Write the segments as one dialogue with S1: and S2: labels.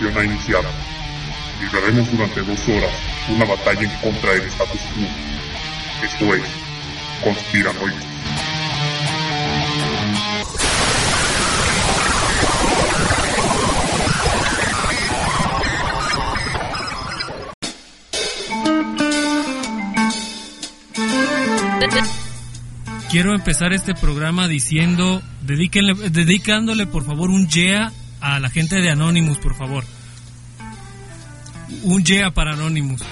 S1: operación ha iniciado. Libraremos durante 2 horas una batalla en contra del status quo. Esto es Conspiranoicos.
S2: Quiero empezar este programa diciendo, dedicándole por favor un yeah a la gente de Anonymous, por favor. Un yeah para Anonymous.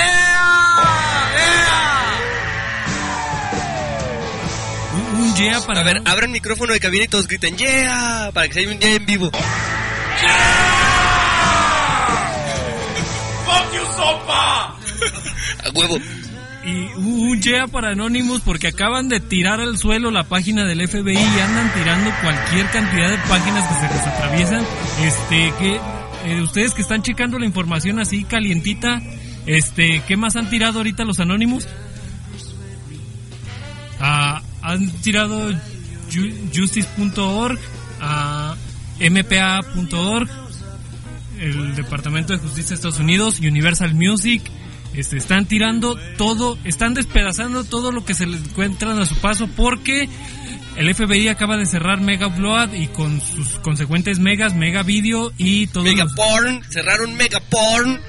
S2: Un yeah para...
S3: A ver, abran micrófono de cabina y todos griten yeah, para que se haya un yeah en vivo.
S4: ¡Fuck you, sopa!
S3: A huevo.
S2: Y un yeah para Anonymous porque acaban de tirar al suelo la página del FBI y andan tirando cualquier cantidad de páginas que se les atraviesan. Ustedes que están checando la información así calientita, ¿qué más han tirado ahorita los Anonymous? Han tirado justice.org, mpa.org, el Departamento de Justicia de Estados Unidos, Universal Music. Están tirando todo, están despedazando todo lo que se les encuentran a su paso porque el FBI acaba de cerrar Mega Upload y con sus consecuentes Mega Video y todo.
S3: Porn, cerraron Mega Porn.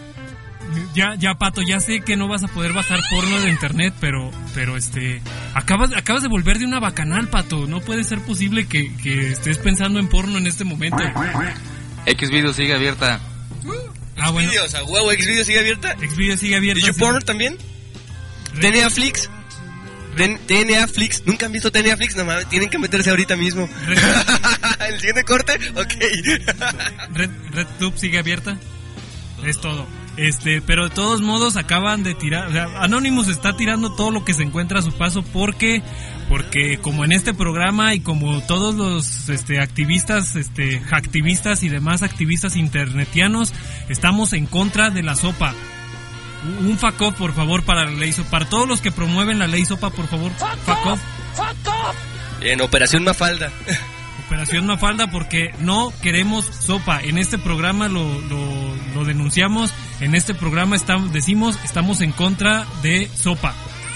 S2: Ya Pato, ya sé que no vas a poder bajar porno de internet, pero acabas de volver de una bacanal, Pato. No puede ser posible que estés pensando en porno en este momento.
S5: Xvideo sigue abierta.
S2: Bueno.
S3: Xvideos, a huevo, Xvideos sigue abierta.
S2: Xvideos sigue abierta.
S3: ¿YouPorn también? ¿TNAFlix? ¿TNAFlix? ¿Nunca han visto TNAFlix? No mames, tienen que meterse ahorita mismo. ¿El siguiente corte? Ok.
S2: RedTube sigue abierta. Es todo. Pero de todos modos acaban de tirar, o sea, Anonymous está tirando todo lo que se encuentra a su paso porque como en este programa y como todos los activistas, hacktivistas y demás activistas internetianos, estamos en contra de la SOPA. Un fuck off, por favor, para la ley SOPA. Para todos los que promueven la ley SOPA, por favor, fuck off.
S3: Bien, Operación Mafalda.
S2: Operación Mafalda, porque no queremos SOPA. En este programa lo denunciamos. En este programa estamos en contra de SOPA.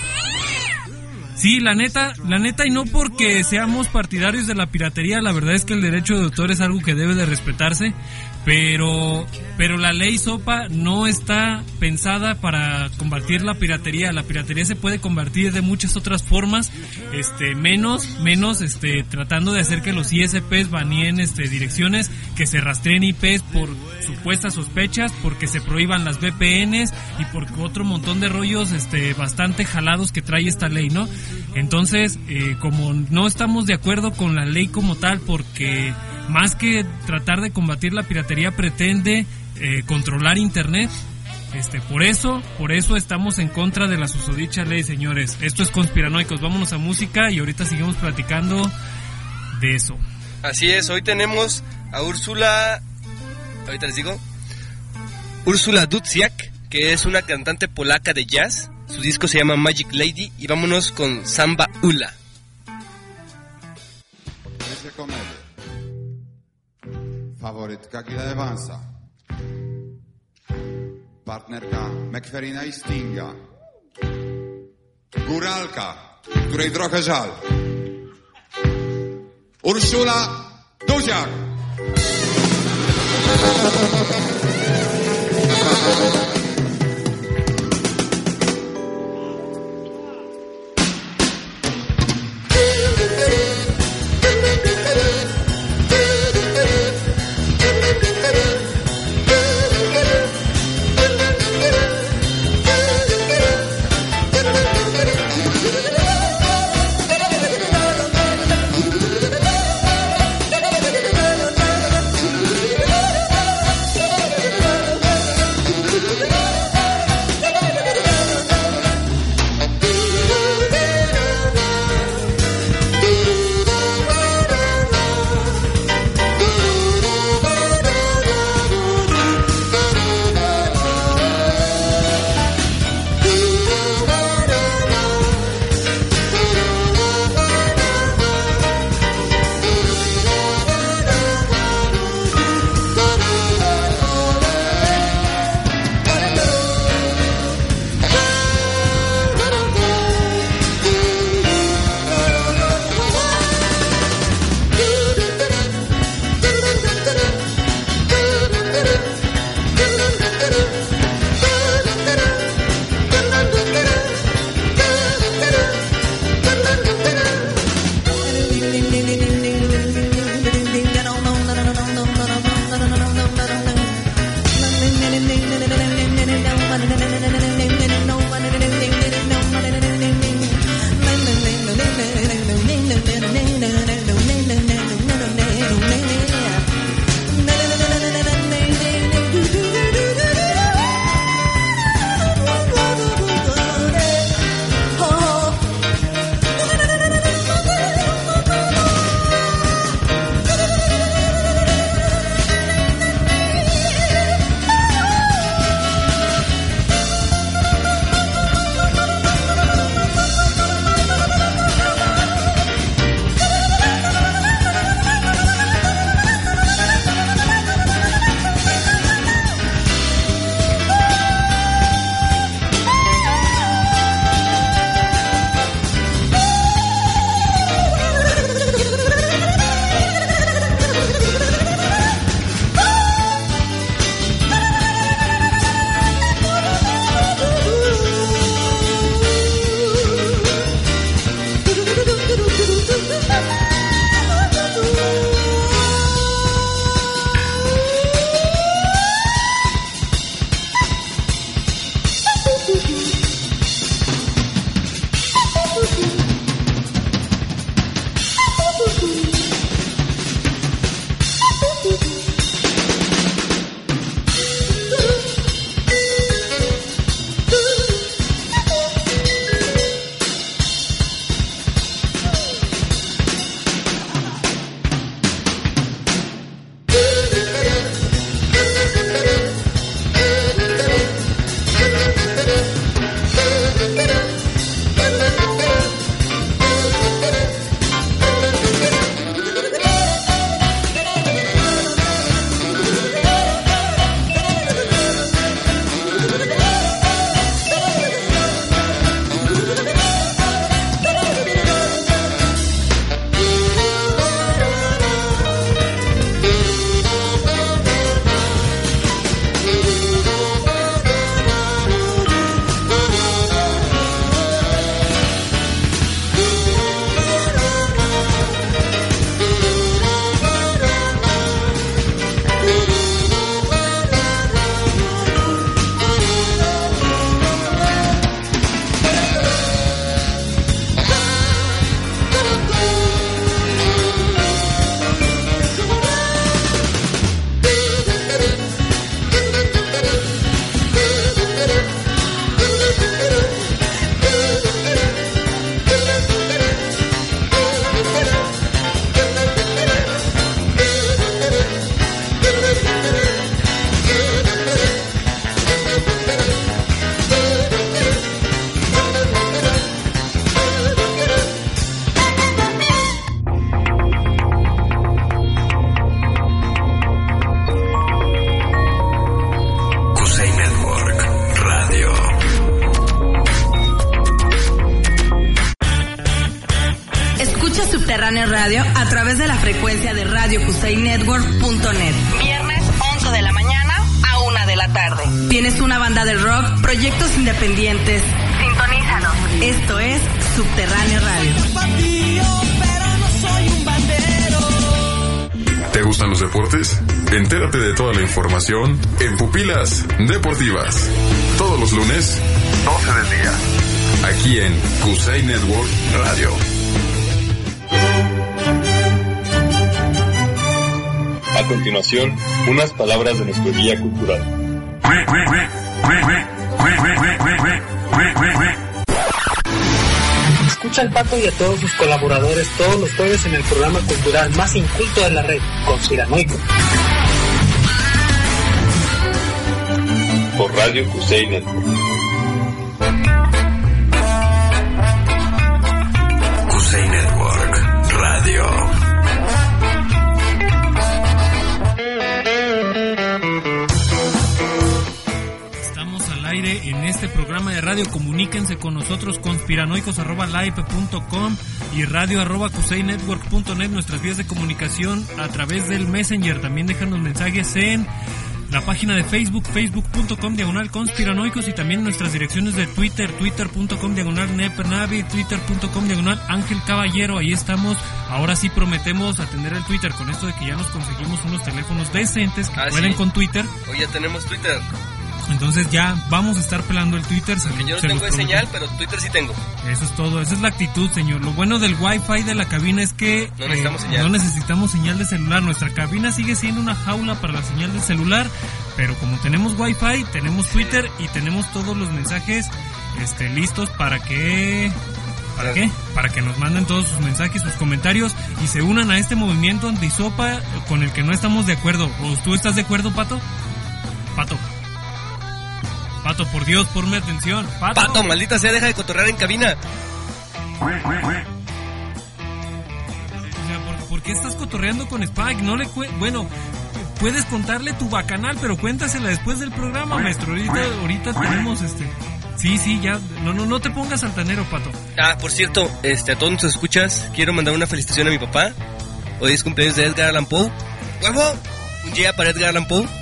S2: Sí, la neta, y no porque seamos partidarios de la piratería, la verdad es que el derecho de autor es algo que debe de respetarse, pero la ley SOPA no está pensada para combatir la piratería. La piratería se puede combatir de muchas otras formas, menos tratando de hacer que los ISPs baneen direcciones, que se rastreen IPs por supuestas sospechas, porque se prohíban las VPNs y por otro montón de rollos bastante jalados que trae esta ley, ¿no? Entonces, como no estamos de acuerdo con la ley como tal, porque más que tratar de combatir la piratería pretende controlar internet, por eso estamos en contra de la susodicha ley, señores. Esto es Conspiranoicos. Vámonos a música y ahorita seguimos platicando de eso.
S3: Así es, hoy tenemos a Úrsula, ahorita les digo, Úrsula Dudziak, que es una cantante polaca de jazz. Su disco se llama Magic Lady y vámonos con Samba Ula.
S6: Faworytka Gila Evansa, partnerka McFerrina i Stinga, góralka, której trochę żal, Urszula Dudziak.
S4: Subterráneo Radio a través de la frecuencia de RadioCusainNetwork.net. Viernes 11 de la mañana a 1 de la tarde. ¿Tienes una banda de rock, proyectos independientes? Sintonízanos. Esto es Subterráneo Radio.
S7: ¿Te gustan los deportes? Entérate de toda la información en Pupilas Deportivas. Todos los lunes, 12 del día. Aquí en Kusei Network Radio.
S8: A continuación, unas palabras de nuestro guía cultural.
S9: Escucha al Pato y a todos sus colaboradores todos los jueves en el programa cultural más inculto de la red, Conspiranoico.
S8: Por Radio Kusei Network.
S7: Kusei Network Radio.
S2: En este programa de radio, comuníquense con nosotros, conspiranoicos@live.com y radio@kuseinetwork.net, nuestras vías de comunicación a través del Messenger. También déjanos mensajes en la página de Facebook, facebook.com/conspiranoicos, y también nuestras direcciones de Twitter, twitter.com/nepernavi, twitter.com/Ángel Caballero. Ahí estamos. Ahora sí prometemos atender el Twitter con esto de que ya nos conseguimos unos teléfonos decentes que pueden
S3: sí.
S2: con Twitter.
S3: Hoy ya tenemos Twitter.
S2: Entonces ya vamos a estar pelando el Twitter.
S3: Porque yo no tengo señal, pero Twitter sí tengo.
S2: Eso es todo, esa es la actitud, señor. Lo bueno del Wi-Fi de la cabina es que
S3: no
S2: necesitamos señal de celular. Nuestra cabina sigue siendo una jaula para la señal de celular, pero como tenemos Wi-Fi, tenemos Twitter y tenemos todos los mensajes listos para que... ¿Para qué? Para que nos manden todos sus mensajes, sus comentarios y se unan a este movimiento antisopa con el que no estamos de acuerdo. ¿O tú estás de acuerdo, Pato? Pato, por Dios, ponme atención.
S3: Pato, maldita sea, deja de cotorrear en cabina.
S2: O sea, ¿por qué estás cotorreando con Spike? No le bueno, puedes contarle tu bacanal, pero cuéntasela después del programa, maestro. Ahorita tenemos Sí, ya. No te pongas altanero, Pato.
S3: Por cierto, a todos nuestros escuchas, quiero mandar una felicitación a mi papá. Hoy es cumpleaños de Edgar Allan Poe. ¡Huevo! Un día para Edgar Allan Poe.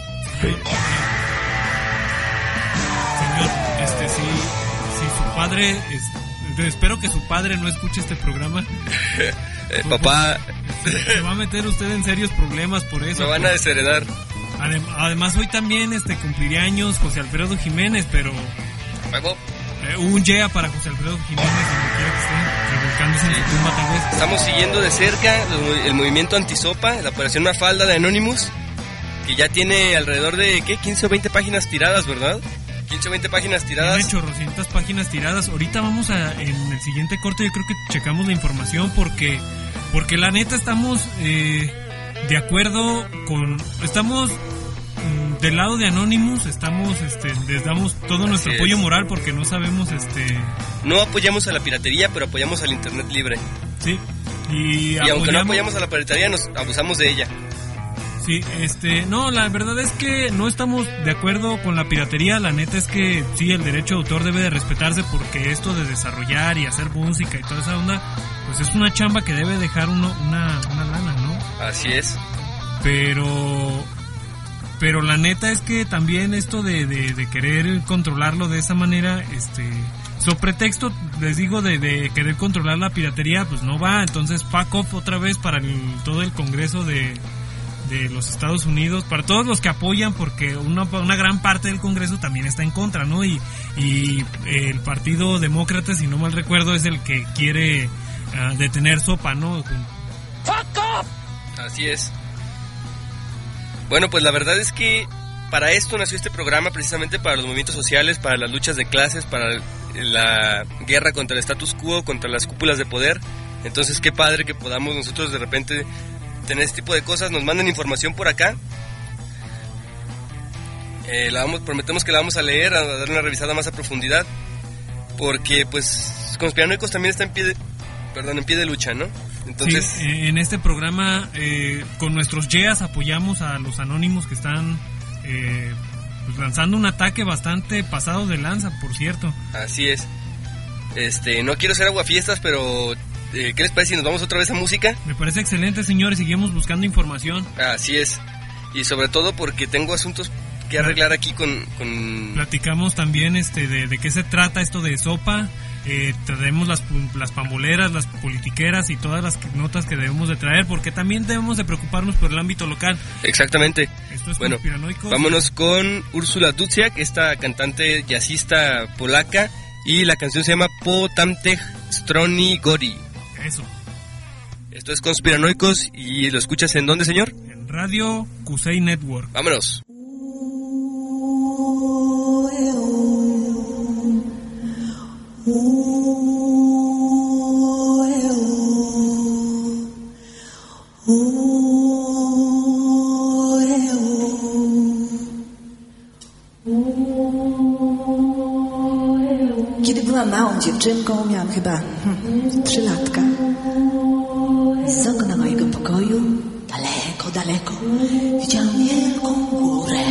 S2: Si su padre, espero que su padre no escuche este programa.
S3: Papá,
S2: se va a meter usted en serios problemas por eso.
S3: Me van a desheredar.
S2: Además hoy también cumpliría años José Alfredo Jiménez, pero
S3: ¿Huevo?
S2: Un yeah para José Alfredo Jiménez, donde quiera que esté, revolcándose en su tumba tal vez.
S3: Estamos siguiendo de cerca el movimiento antisopa, la operación Mafalda de Anonymous, que ya tiene alrededor de 15 o 20 páginas tiradas, ¿verdad? 15 o 20 páginas tiradas.
S2: Tiene 800 páginas tiradas. Ahorita vamos en el siguiente corte, yo creo que checamos la información porque la neta estamos de acuerdo estamos del lado de Anonymous, les damos todo nuestro apoyo moral porque no sabemos
S3: No apoyamos a la piratería, pero apoyamos al internet libre.
S2: Sí.
S3: Y aunque no apoyamos a la piratería, nos abusamos de ella.
S2: Sí, no, la verdad es que no estamos de acuerdo con la piratería. La neta es que sí, el derecho de autor debe de respetarse porque esto de desarrollar y hacer música y toda esa onda, pues es una chamba que debe dejar una lana, ¿no?
S3: Así es.
S2: Pero la neta es que también esto de querer controlarlo de esa manera, so pretexto, les digo, de querer controlar la piratería, pues no va. Entonces, fuck off otra vez para todo el Congreso de los Estados Unidos, para todos los que apoyan, porque una gran parte del Congreso también está en contra, ¿no? Y el Partido Demócrata, si no mal recuerdo, es el que quiere detener sopa, ¿no?
S3: ¡Fuck off! Así es. Bueno, pues la verdad es que para esto nació este programa, precisamente para los movimientos sociales, para las luchas de clases, para la guerra contra el status quo, contra las cúpulas de poder. Entonces, qué padre que podamos nosotros de repente tener este tipo de cosas. Nos mandan información por acá. Prometemos que la vamos a leer, a dar una revisada más a profundidad, porque pues Conspiranoicos también está en pie de lucha, ¿no? Entonces,
S2: sí, en este programa con nuestros yeas apoyamos a los anónimos que están pues lanzando un ataque bastante pasado de lanza, por cierto.
S3: Así es. No quiero ser aguafiestas, pero ¿qué les parece si nos vamos otra vez a música?
S2: Me parece excelente, señores, seguimos buscando información.
S3: Así es, y sobre todo porque tengo asuntos que arreglar aquí con...
S2: Platicamos también de qué se trata esto de Sopa. Traemos las pamboleras, las politiqueras y todas las notas que debemos de traer, porque también debemos de preocuparnos por el ámbito local.
S3: Exactamente.
S2: Esto es
S3: bueno,
S2: Conspiranoicos.
S3: Vámonos con Úrsula Dudziak, esta cantante jazzista polaca, y la canción se llama Po Tamtech Stroni Gori.
S2: Eso.
S3: Esto es Conspiranoicos, y lo escuchas ¿en dónde, señor?
S2: En Radio Kusei Network.
S3: Vámonos.
S10: Kiedy byłam małą dziewczynką, miałam chyba 3 latka. Z okna mojego pokoju, daleko, daleko, widziałam wielką górę.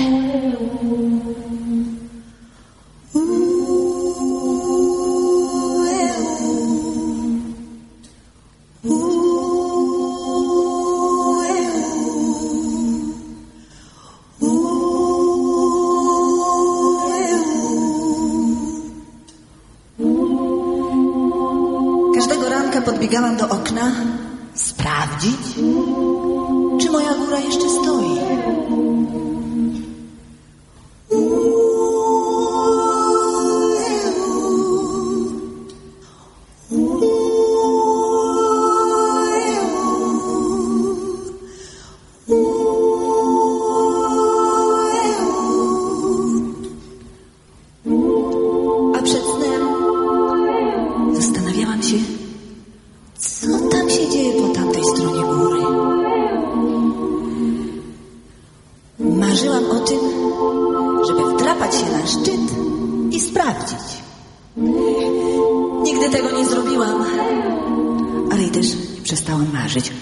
S10: Podbiegałam do okna sprawdzić, czy moja góra jeszcze stoi. A przed snem zastanawiałam się, co tam się dzieje po tamtej stronie góry? Marzyłam o tym, żeby wdrapać się na szczyt i sprawdzić. Nigdy tego nie zrobiłam, ale i też nie przestałam marzyć.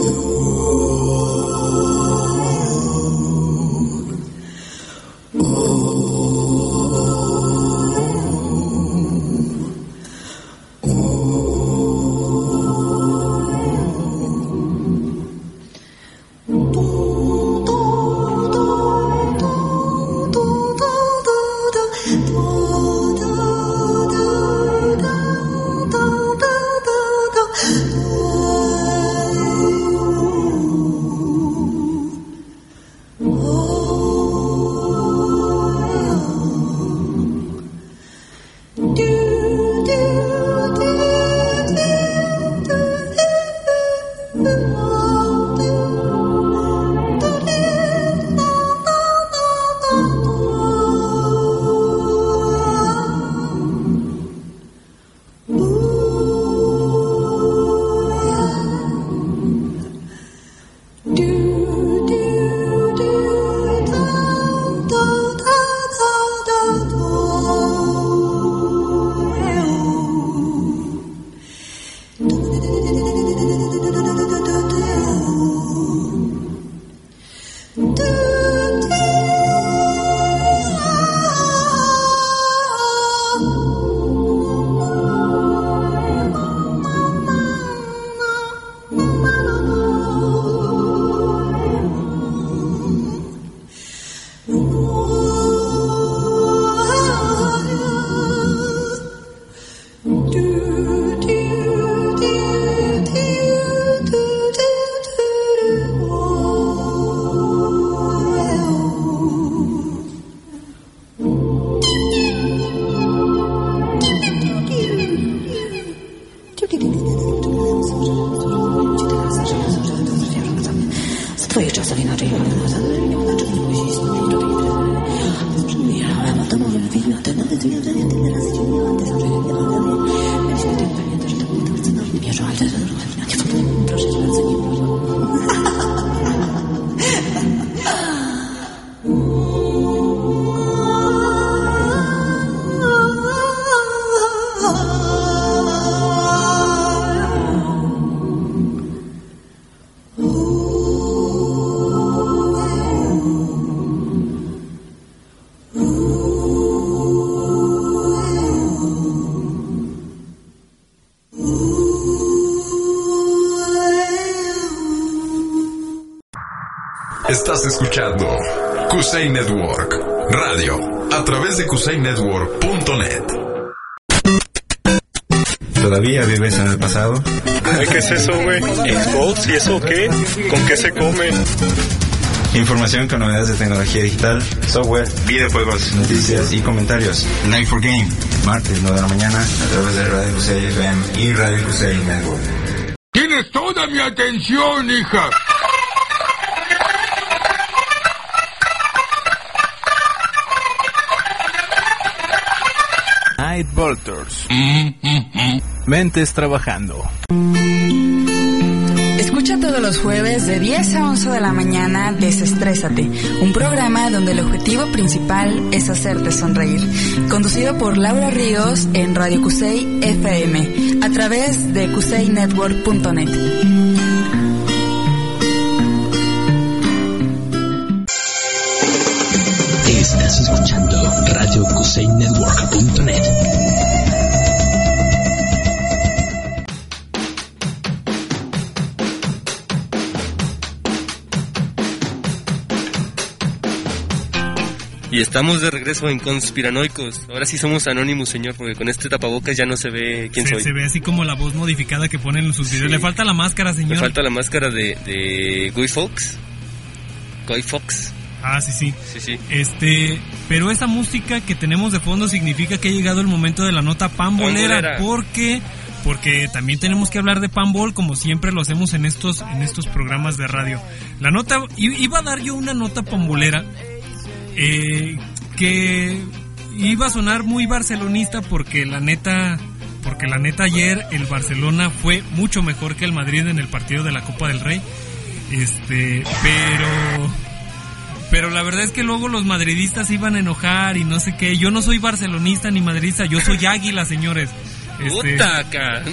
S10: Twoje czasy inaczej. Proszę cię bardzo, nie
S7: Estás escuchando Kusei Network Radio a través de kusainetwork.net.
S11: ¿Todavía vives en el pasado?
S12: ¿Qué es eso, güey? ¿Xbox? ¿Y eso qué? ¿Con qué se come?
S11: Información con novedades de tecnología digital, software, videojuegos, noticias y comentarios. Night for Game, martes 9 de la mañana a través de Radio Kusei FM y Radio Kusei Network.
S13: ¡Tienes toda mi atención, hija!
S14: Night Volters. Mentes trabajando.
S4: Escucha todos los jueves de 10 a 11 de la mañana Desestrésate, un programa donde el objetivo principal es hacerte sonreír. Conducido por Laura Ríos en Radio Kusei FM, a través de kusainetwork.net.
S15: Estás escuchando Radio kusainetwork.net.
S3: Y estamos de regreso en Conspiranoicos. Ahora sí somos Anonymous, señor, porque con este tapabocas ya no se ve quién soy.
S2: Se ve así como la voz modificada que ponen en sus videos. Le falta la máscara, señor.
S3: Le falta la máscara de Guy Fawkes. Guy Fawkes.
S2: Ah, sí. Pero esa música que tenemos de fondo significa que ha llegado el momento de la nota pambolera. Porque también tenemos que hablar de Panball, como siempre lo hacemos en estos programas de radio. La nota, iba a dar yo una nota pambolera, que iba a sonar muy barcelonista porque la neta ayer el Barcelona fue mucho mejor que el Madrid en el partido de la Copa del Rey. Pero la verdad es que luego los madridistas iban a enojar y no sé qué. Yo no soy barcelonista ni madridista, yo soy águila, señores.
S3: ¡Utaca!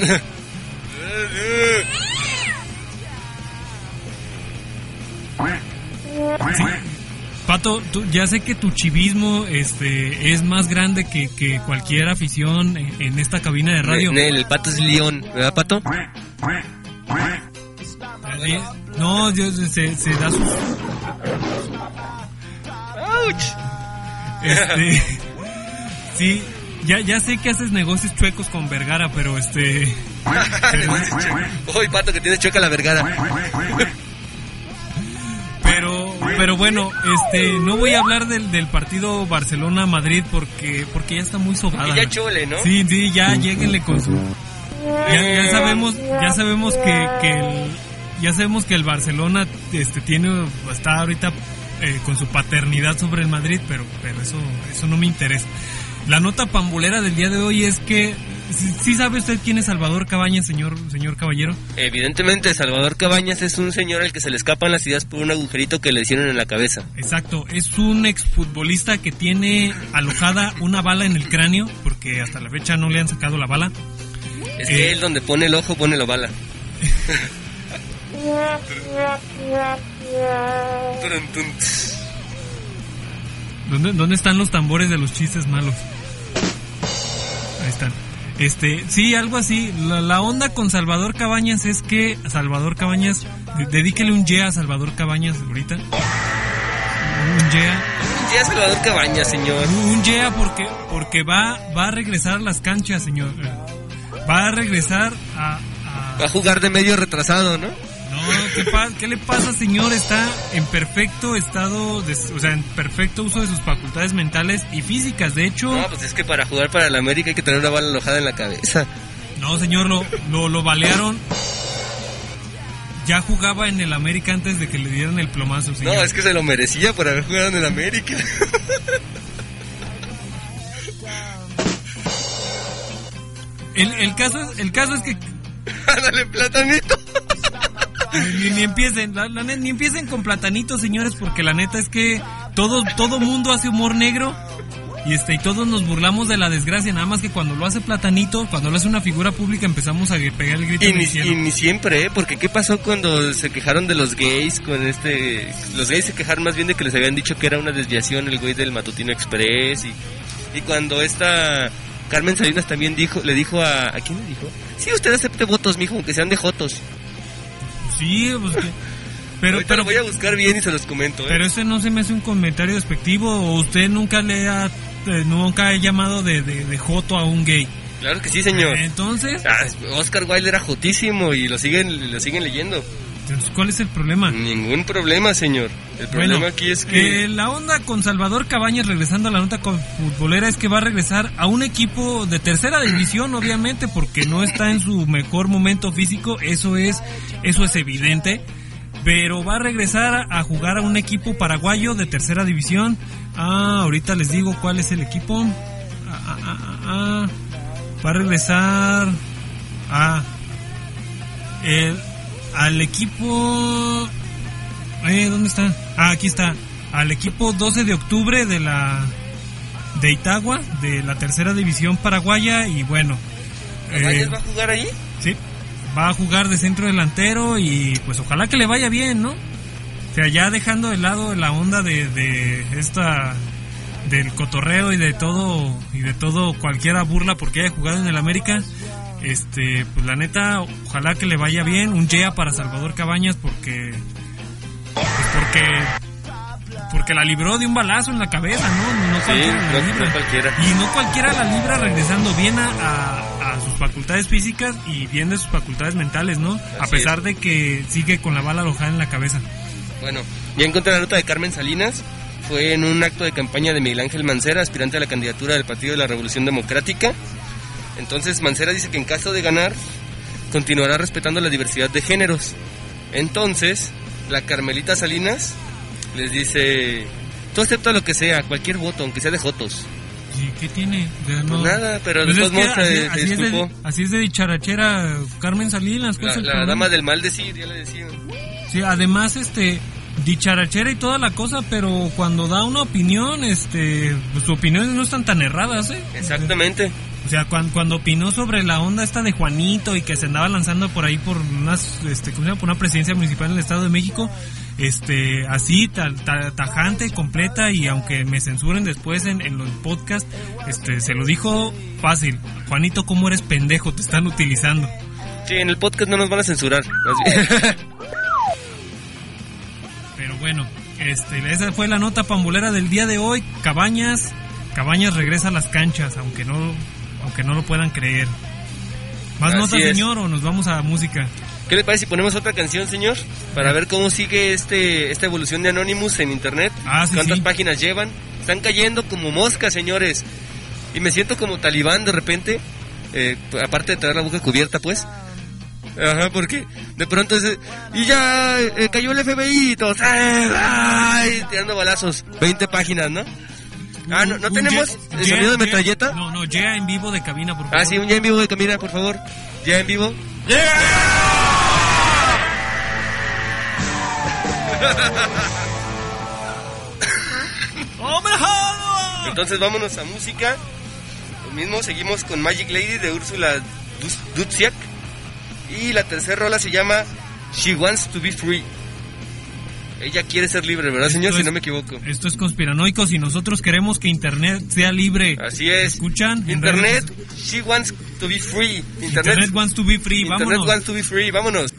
S2: Sí. Pato, ya sé que tu chivismo es más grande que cualquier afición en esta cabina de radio.
S3: El Pato es león, ¿verdad, Pato?
S2: No, se da sus...
S3: ¡Auch!
S2: Sí, ya sé que haces negocios chuecos con Vergara, pero
S3: Uy, Pato, que tiene chueca la Vergara.
S2: Pero bueno, no voy a hablar del partido Barcelona-Madrid porque ya está muy sobrada.
S3: Y ya chole, ¿no?
S2: Sí, ya lléguenle con su... Ya sabemos que el Barcelona está ahorita con su paternidad sobre el Madrid, pero eso no me interesa. La nota pambolera del día de hoy es que... ¿Sí sabe usted quién es Salvador Cabañas, señor caballero?
S3: Evidentemente, Salvador Cabañas es un señor al que se le escapan las ideas por un agujerito que le hicieron en la cabeza.
S2: Exacto, es un exfutbolista que tiene alojada una bala en el cráneo, porque hasta la fecha no le han sacado la bala.
S3: Es que él donde pone el ojo pone la bala.
S2: ¿Dónde están los tambores de los chistes malos? Ahí están. Sí, algo así. La onda con Salvador Cabañas es que Salvador Cabañas, dedíquele un yeah a Salvador Cabañas ahorita. Un yeah.
S3: Un yeah a Salvador Cabañas, señor.
S2: Un yeah porque va a regresar a las canchas, señor. Va a regresar a...
S3: Va a jugar de medio retrasado, ¿no?
S2: No, ¿qué le pasa, señor? Está en perfecto estado, en perfecto uso de sus facultades mentales y físicas, de hecho...
S3: No, pues es que para jugar para el América hay que tener una bala alojada en la cabeza.
S2: No, señor, lo balearon. Ya jugaba en el América antes de que le dieran el plomazo, señor.
S3: No, es que se lo merecía por haber jugado en el América.
S2: El caso es que...
S3: ¡Ándale, Platanito!
S2: Ni empiecen con Platanito, señores, porque la neta es que todo mundo hace humor negro y todos nos burlamos de la desgracia, nada más que cuando lo hace Platanito, cuando lo hace una figura pública, empezamos a pegar el grito en el cielo.
S3: Y ni siempre, porque ¿qué pasó cuando se quejaron de los gays los gays se quejaron más bien de que les habían dicho que era una desviación el güey del Matutino Express y cuando esta Carmen Salinas también le dijo ¿a quién le dijo? Sí, usted acepte votos, mijo, aunque sean de jotos.
S2: Sí, pues
S3: Ahorita lo voy a buscar bien y se los comento.
S2: Pero ese no se me hace un comentario despectivo, o usted nunca ha llamado de joto a un gay.
S3: Claro que sí, señor.
S2: Entonces,
S3: Oscar Wilde era jotísimo y lo siguen leyendo.
S2: Entonces, ¿cuál es el problema?
S3: Ningún problema, señor. El problema aquí es que...
S2: la onda con Salvador Cabañas, regresando a la nota con futbolera, es que va a regresar a un equipo de tercera división, obviamente, porque no está en su mejor momento físico, eso es evidente, pero va a regresar a jugar a un equipo paraguayo de tercera división. Ahorita les digo cuál es el equipo. Va a regresar al equipo... ¿dónde está? Aquí está. Al equipo 12 de octubre de Itagua, de la tercera división paraguaya. Y bueno,
S3: ¿Cabañas va a jugar ahí?
S2: Sí, va a jugar de centro delantero y pues ojalá que le vaya bien, ¿no? O sea, ya dejando de lado la onda de esta... del cotorreo y de todo cualquiera burla porque haya jugado en el América, pues la neta, ojalá que le vaya bien. Un yeah para Salvador Cabañas porque la libró de un balazo en la cabeza, ¿no? No cualquiera la libra. Y no cualquiera la libra regresando bien a sus facultades físicas y bien de sus facultades mentales, ¿no? A pesar de que sigue con la bala alojada en la cabeza.
S3: Bueno, ya encontré la nota de Carmen Salinas. Fue en un acto de campaña de Miguel Ángel Mancera, aspirante a la candidatura del Partido de la Revolución Democrática. Entonces Mancera dice que en caso de ganar, continuará respetando la diversidad de géneros. Entonces, la Carmelita Salinas les dice: tú aceptas lo que sea, cualquier voto, aunque sea de jotos.
S2: ¿Y qué tiene?
S3: Pues nada, pero de todos modos se disculpó.
S2: Así es de dicharachera Carmen Salinas.
S3: La dama del mal decir, ya le decía.
S2: Sí, además, dicharachera y toda la cosa, pero cuando da una opinión, pues sus opiniones no están tan erradas, ¿eh?
S3: Exactamente.
S2: O sea, cuando opinó sobre la onda esta de Juanito y que se andaba lanzando por ahí por por una presidencia municipal en el Estado de México, así, tajante, completa, y aunque me censuren después en los podcasts, se lo dijo fácil: Juanito, ¿cómo eres pendejo? Te están utilizando.
S3: Sí, en el podcast no nos van a censurar.
S2: Pero bueno, esa fue la nota pambolera del día de hoy. Cabañas regresa a las canchas, aunque no lo puedan creer. ¿Más notas, señor, o nos vamos a música?
S3: ¿Qué le parece si ponemos otra canción, señor? Para ver cómo sigue esta evolución de Anonymous en internet. ¿Cuántas páginas llevan? Están cayendo como moscas, señores. Y me siento como talibán de repente, aparte de tener la boca cubierta, pues. Ajá, porque de pronto y ya cayó el FBI, todos tirando balazos. 20 páginas, ¿no? ¿No tenemos el sonido de metralleta?
S2: No, ya en vivo de cabina, por favor.
S3: Sí, un ya en vivo de cabina, por favor. Ya en vivo. Entonces vámonos a música. Lo mismo, seguimos con Magic Lady de Úrsula Dutsiak. Y la tercera rola se llama She Wants to Be Free. Ella quiere ser libre, ¿verdad, señor? Si no me equivoco.
S2: Esto es Conspiranoicos y nosotros queremos que Internet sea libre.
S3: Así es.
S2: ¿Escuchan?
S3: Internet, she wants to be free.
S2: Internet wants to be free, vámonos.
S3: Internet wants to be free, vámonos.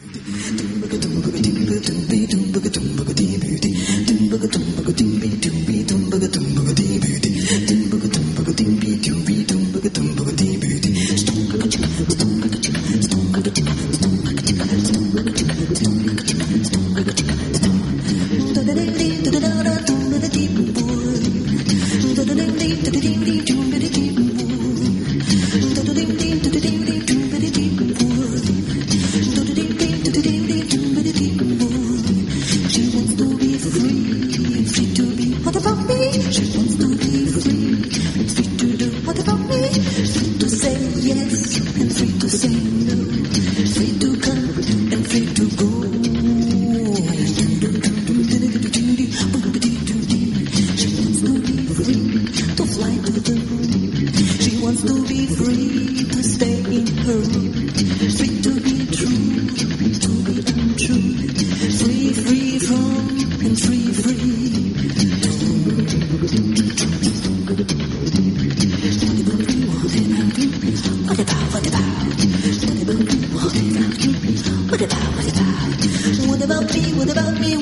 S10: What about me?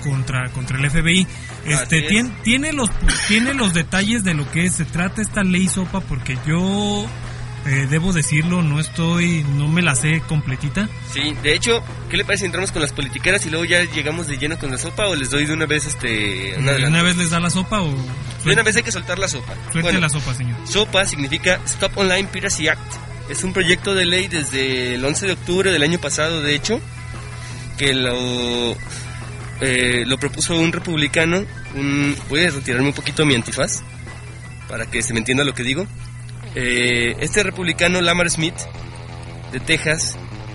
S2: contra el FBI. Tiene los detalles de lo que se trata esta ley SOPA, porque yo debo decirlo, no me la sé completita.
S3: Sí, de hecho, ¿qué le parece si entramos con las politiqueras y luego ya llegamos de lleno con la sopa, o les doy de una vez
S2: ¿Una vez les da la sopa o...?
S3: De una vez hay que soltar la sopa.
S2: Suelte la sopa, señor.
S3: SOPA significa Stop Online Piracy Act. Es un proyecto de ley desde el 11 de octubre del año pasado, de hecho, que lo propuso un republicano. Voy a retirarme un poquito mi antifaz para que se me entienda lo que digo. Este republicano, Lamar Smith, de Texas,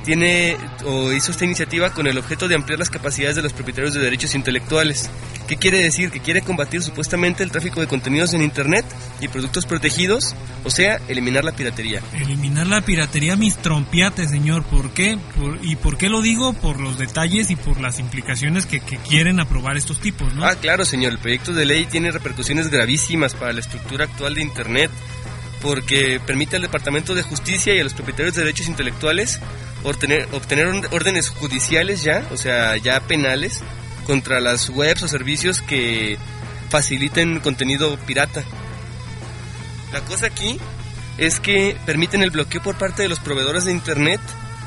S3: hizo esta iniciativa con el objeto de ampliar las capacidades de los propietarios de derechos intelectuales. ¿Qué quiere decir? Que quiere combatir supuestamente el tráfico de contenidos en Internet y productos protegidos, o sea, eliminar la piratería.
S2: Eliminar la piratería, mis trompiates, señor. ¿Por qué? ¿Y por qué lo digo? Por los detalles y por las implicaciones que quieren aprobar estos tipos, ¿no?
S3: Claro, señor. El proyecto de ley tiene repercusiones gravísimas para la estructura actual de Internet, porque permite al Departamento de Justicia y a los propietarios de derechos intelectuales obtener órdenes judiciales ya penales, contra las webs o servicios que faciliten contenido pirata. La cosa aquí es que permiten el bloqueo por parte de los proveedores de Internet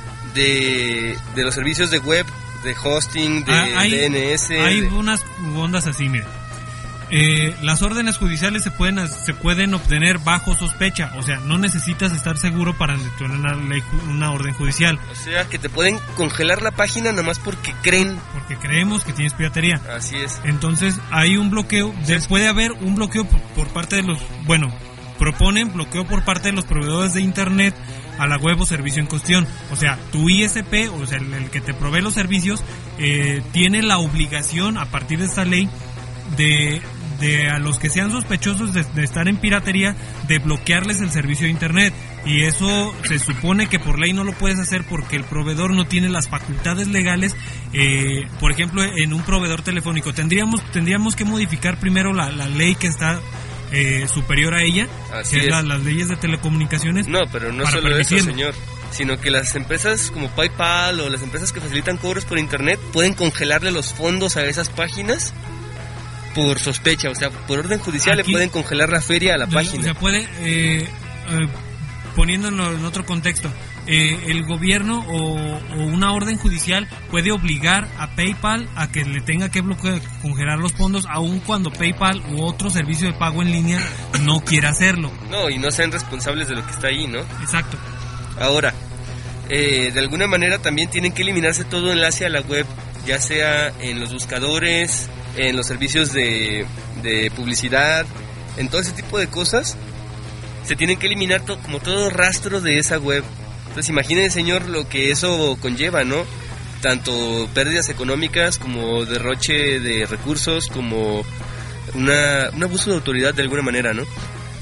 S3: de los servicios de web, de hosting, de DNS.
S2: Hay unas ondas así, mira. Las órdenes judiciales se pueden obtener bajo sospecha, o sea, no necesitas estar seguro para tener una orden judicial.
S3: O sea, que te pueden congelar la página nomás porque
S2: creemos que tienes piratería.
S3: Así es.
S2: Entonces, hay un bloqueo, puede haber un bloqueo por parte de proponen bloqueo por parte de los proveedores de Internet a la web o servicio en cuestión. O sea, tu ISP, o sea, el que te provee los servicios, tiene la obligación, a partir de esta ley, de a los que sean sospechosos de estar en piratería, de bloquearles el servicio de Internet. Y eso se supone que por ley no lo puedes hacer porque el proveedor no tiene las facultades legales. Por ejemplo, en un proveedor telefónico tendríamos que modificar primero la ley que está superior a ella, que es las leyes de telecomunicaciones.
S3: No, pero no solo eso, señor, sino que las empresas como PayPal o las empresas que facilitan cobros por Internet pueden congelarle los fondos a esas páginas por sospecha, o sea, por orden judicial. Aquí le pueden congelar la feria a la página.
S2: Se puede, poniéndolo en otro contexto, el gobierno o una orden judicial puede obligar a PayPal a que le tenga que congelar los fondos, aun cuando PayPal u otro servicio de pago en línea no quiera hacerlo.
S3: No, y no sean responsables de lo que está ahí, ¿no?
S2: Exacto.
S3: Ahora, de alguna manera también tienen que eliminarse todo enlace a la web, ya sea en los buscadores, en los servicios de publicidad, en todo ese tipo de cosas. Se tienen que eliminar como todo rastro de esa web. Entonces imaginen, señor, lo que eso conlleva, ¿no? Tanto pérdidas económicas como derroche de recursos, como un abuso de autoridad de alguna manera, ¿no?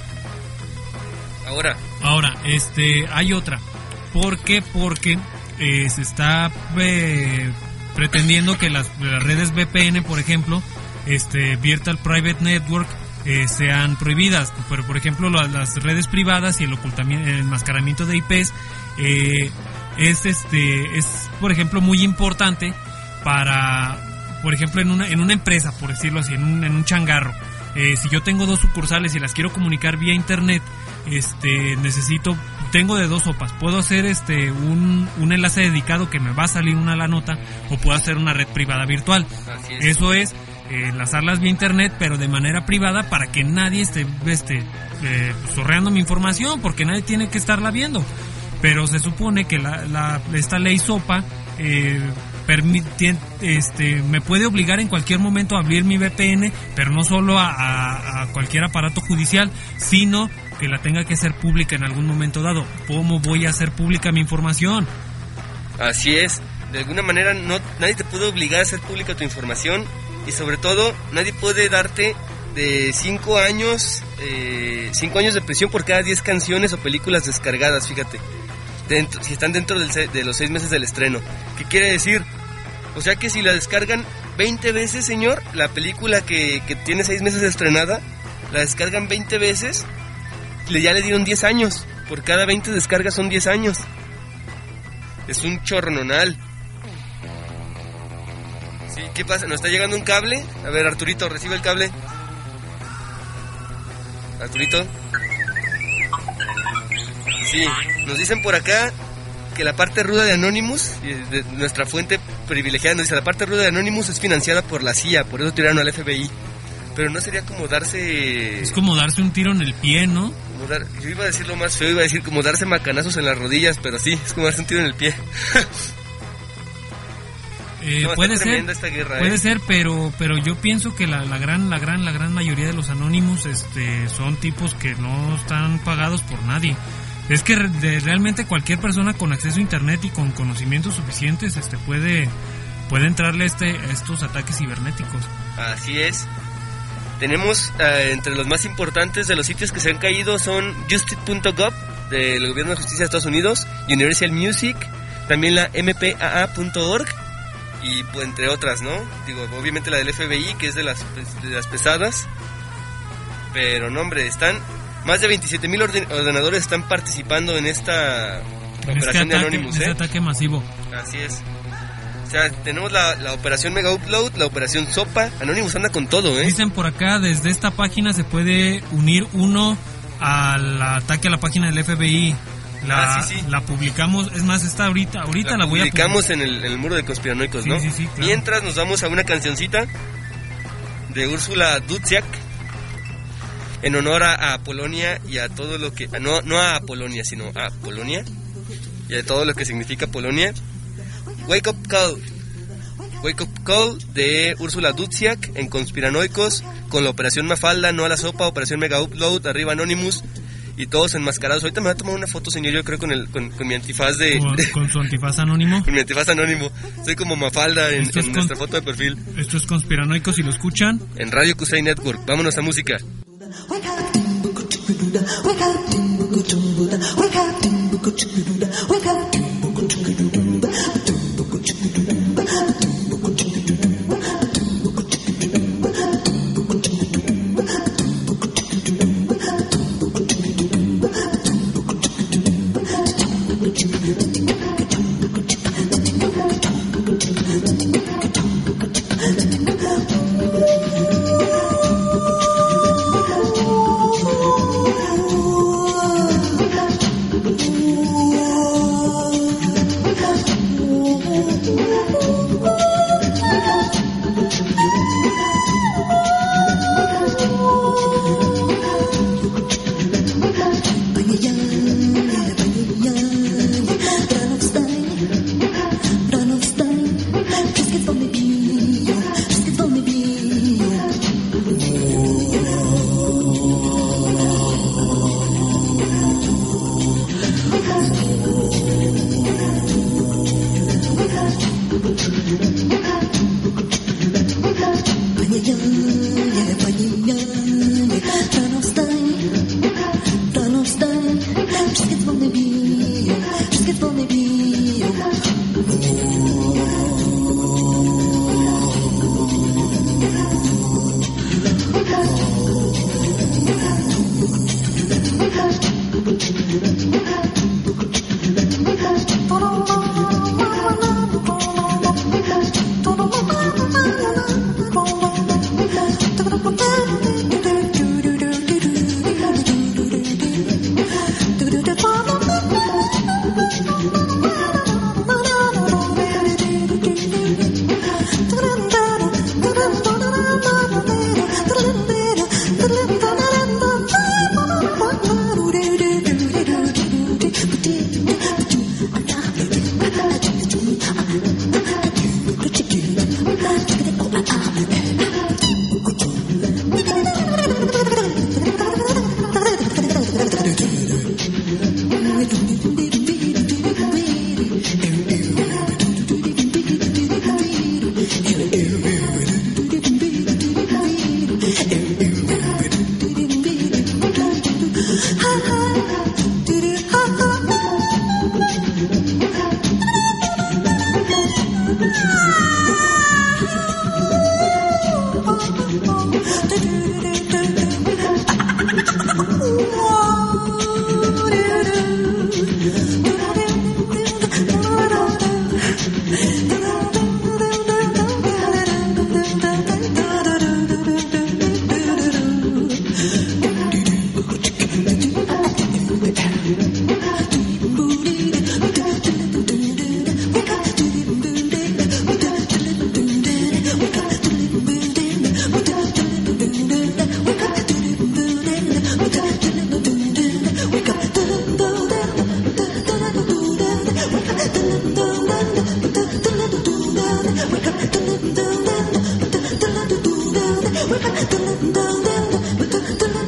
S3: Ahora,
S2: hay otra. ¿Por qué? Porque se está pretendiendo que las redes VPN, por ejemplo, Virtual Private Network, sean prohibidas. Pero, por ejemplo, las redes privadas y el enmascaramiento de IPs es, por ejemplo, muy importante para, por ejemplo, en una empresa, por decirlo así, en un changarro. Si yo tengo 2 sucursales y las quiero comunicar vía internet, tengo de 2 sopas. Puedo hacer un enlace dedicado que me va a salir una la nota, o puedo hacer una red privada virtual.
S3: Así es.
S2: Eso es enlazarlas vía internet, pero de manera privada, para que nadie esté zorreando mi información, porque nadie tiene que estarla viendo. Pero se supone que esta ley SOPA me puede obligar en cualquier momento a abrir mi VPN, pero no solo a cualquier aparato judicial, sino que la tenga que hacer pública en algún momento dado. ¿Cómo voy a hacer pública mi información?
S3: Así es. De alguna manera nadie te puede obligar a hacer pública tu información, y sobre todo nadie puede darte de 5 años de prisión por cada 10 canciones o películas descargadas, fíjate, si están dentro de los 6 meses del estreno. ¿Qué quiere decir? O sea que si la descargan 20 veces, señor, la película que tiene 6 meses estrenada, la descargan 20 veces, ya le dieron 10 años. Por cada 20 descargas son 10 años. Es un chorrononal. Sí. ¿Qué pasa? Nos está llegando un cable. A ver, Arturito, recibe el cable. Arturito. Sí, nos dicen por acá que la parte ruda de Anonymous, de nuestra fuente privilegiada, nos dice: la parte ruda de Anonymous es financiada por la CIA, por eso tiraron al FBI. Pero no sería como darse...
S2: Es como darse un tiro en el pie, ¿no?
S3: Yo iba a decir lo más feo, iba a decir como darse macanazos en las rodillas, pero sí, es como darse un tiro en el pie.
S2: No, puede ser, esta guerra, puede ser, pero yo pienso que la gran mayoría de los Anonymous son tipos que no están pagados por nadie. Es que realmente cualquier persona con acceso a internet y con conocimientos suficientes puede entrarle a estos ataques cibernéticos.
S3: Así es. Tenemos entre los más importantes de los sitios que se han caído son justice.gov del Gobierno de Justicia de Estados Unidos, Universal Music, también la mpaa.org y pues entre otras, ¿no? Digo, obviamente la del FBI, que es de las pesadas, pero no, hombre, están más de 27,000 ordenadores están participando en esta operación de Anonymous,
S2: este ataque masivo.
S3: Así es. O sea, tenemos la operación Mega Upload, la operación Sopa. Anonymous anda con todo, ¿eh?
S2: Dicen por acá, desde esta página se puede unir uno al ataque a la página del FBI. La publicamos, es más, está ahorita la voy a publicar.
S3: Publicamos en el muro de conspiranoicos, ¿no?
S2: Sí, claro.
S3: Mientras nos vamos a una cancioncita de Úrsula Dudziak en honor a Polonia y a todo lo que... No a Polonia, sino a Polonia y a todo lo que significa Polonia. Wake Up Call de Úrsula Dudziak en Conspiranoicos, con la operación Mafalda, no a la sopa, operación Mega Upload, arriba Anonymous y todos enmascarados. Ahorita me voy a tomar una foto, señor, yo creo con mi antifaz
S2: ¿Con su antifaz anónimo?
S3: Con mi antifaz anónimo. Soy como Mafalda en nuestra foto de perfil.
S2: Esto es Conspiranoicos, y lo escuchan
S3: en Radio Kusei Network. Vámonos a música.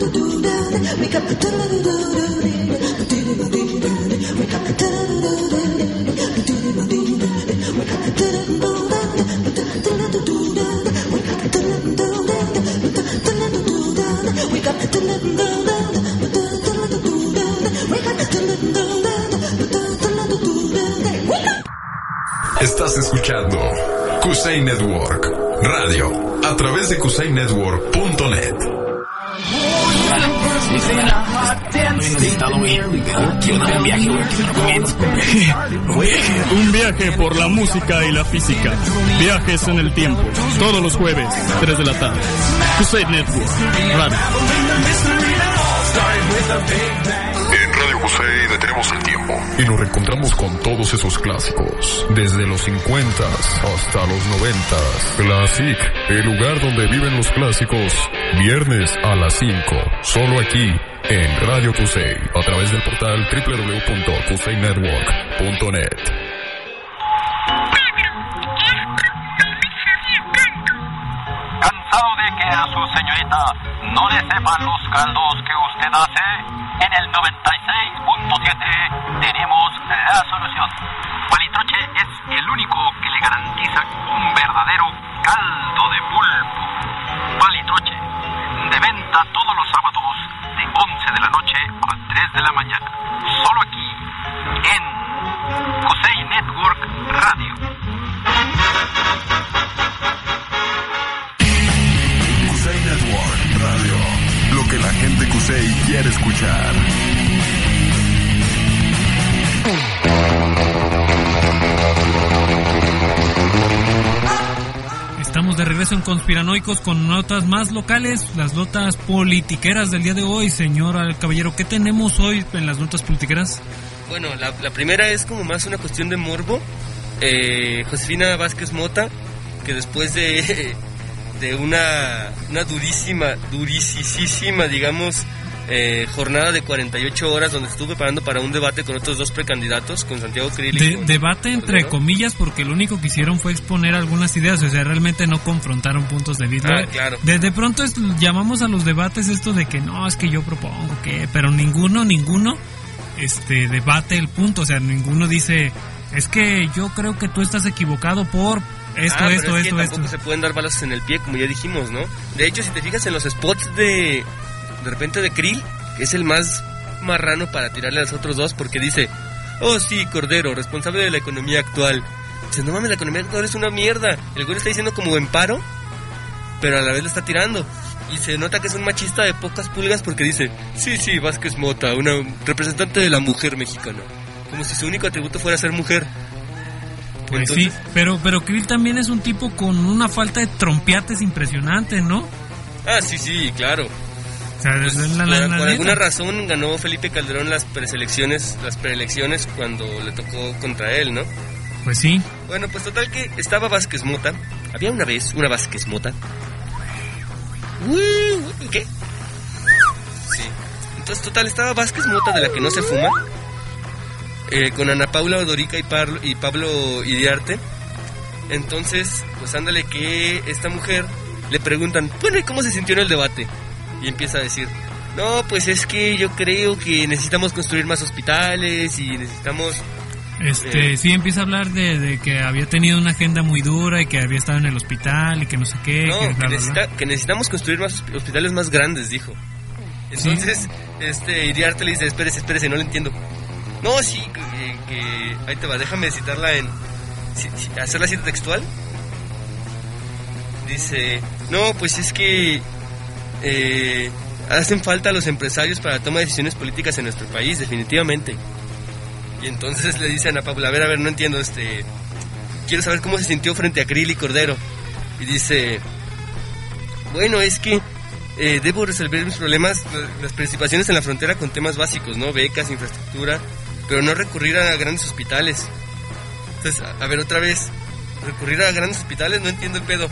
S7: Estás escuchando Kusei Network Radio a través de kusainetwork.net.
S16: Un viaje por la música y la física. Viajes en el tiempo. Todos los jueves, 3 de la tarde. Kusei Network Radio.
S7: En Radio Kusei detenemos el tiempo y nos reencontramos con todos esos clásicos, desde los 50 hasta los 90. Classic, el lugar donde viven los clásicos, viernes a las 5, solo aquí en Radio Kusei, a través del portal www.kusainetwork.net.
S17: ¿Cansado de que a su señorita no le sepan los caldos que usted hace? En el 96.7 tenemos la solución. Palitroche es el único que le garantiza un verdadero caldo de pulpo. Palitroche, de venta todos los sábados de 11 de la noche a 3 de la mañana. Solo aquí, en Kusei Network Radio.
S7: Kusei Network Radio, lo que la gente Kusei quiere escuchar.
S2: Estamos de regreso en Conspiranoicos con notas más locales, las notas politiqueras del día de hoy. Señor Caballero, ¿qué tenemos hoy en las notas politiqueras?
S3: Bueno, la primera es como más una cuestión de morbo. Josefina Vázquez Mota, que después de una durisísima, digamos, jornada de 48 horas donde estuve preparando para un debate con otros dos precandidatos, con Santiago Krill.
S2: Debate entre comillas, porque lo único que hicieron fue exponer algunas ideas, o sea, realmente no confrontaron puntos de vista.
S3: Claro.
S2: De pronto llamamos a los debates esto de que no, es que yo propongo que, pero ninguno debate el punto, o sea, ninguno dice, es que yo creo que tú estás equivocado por esto.
S3: Tampoco se pueden dar balazos en el pie, como ya dijimos, ¿no? De hecho, si te fijas en los spots de repente de Krill, es el más marrano para tirarle a los otros dos, porque dice, oh sí, Cordero, responsable de la economía actual. Dice, no mames, la economía actual es una mierda. El güey está diciendo como en paro, pero a la vez le está tirando. Y se nota que es un machista de pocas pulgas porque dice, sí, Vázquez Mota, una representante de la mujer mexicana. Como si su único atributo fuera ser mujer.
S2: Pues entonces, sí, pero Krill también es un tipo con una falta de trompiates impresionante, ¿no?
S3: Ah, sí, claro.
S2: O sea,
S3: pues, por alguna razón ganó Felipe Calderón las preelecciones cuando le tocó contra él, ¿no?
S2: Pues sí.
S3: Bueno, pues total que estaba Vázquez Mota. Había una vez una Vázquez Mota. ¿Qué? Sí. Entonces total estaba Vázquez Mota, de la que no se fuma, con Ana Paula Odorica y Pablo Iriarte. Entonces, pues ándale que esta mujer le preguntan, bueno, ¿y cómo se sintió en el debate? Y empieza a decir, no, pues es que yo creo que necesitamos construir más hospitales y necesitamos...
S2: Sí, empieza a hablar de que había tenido una agenda muy dura y que había estado en el hospital y que no sé qué.
S3: No, que necesitamos construir más hospitales más grandes, dijo. Entonces, ¿sí? Iriarte le dice, espérese, no le entiendo. No, sí, que ahí te va, déjame citarla hacerla cita textual. Dice, no, pues es que hacen falta los empresarios para la toma de decisiones políticas en nuestro país, definitivamente. Y entonces le dice a Ana Paula, a ver, no entiendo, quiero saber cómo se sintió frente a Krill y Cordero. Y dice, bueno, es que debo resolver mis problemas, las participaciones en la frontera con temas básicos, ¿no? Becas, infraestructura, pero no recurrir a grandes hospitales. Entonces, a ver, otra vez, recurrir a grandes hospitales, no entiendo el pedo.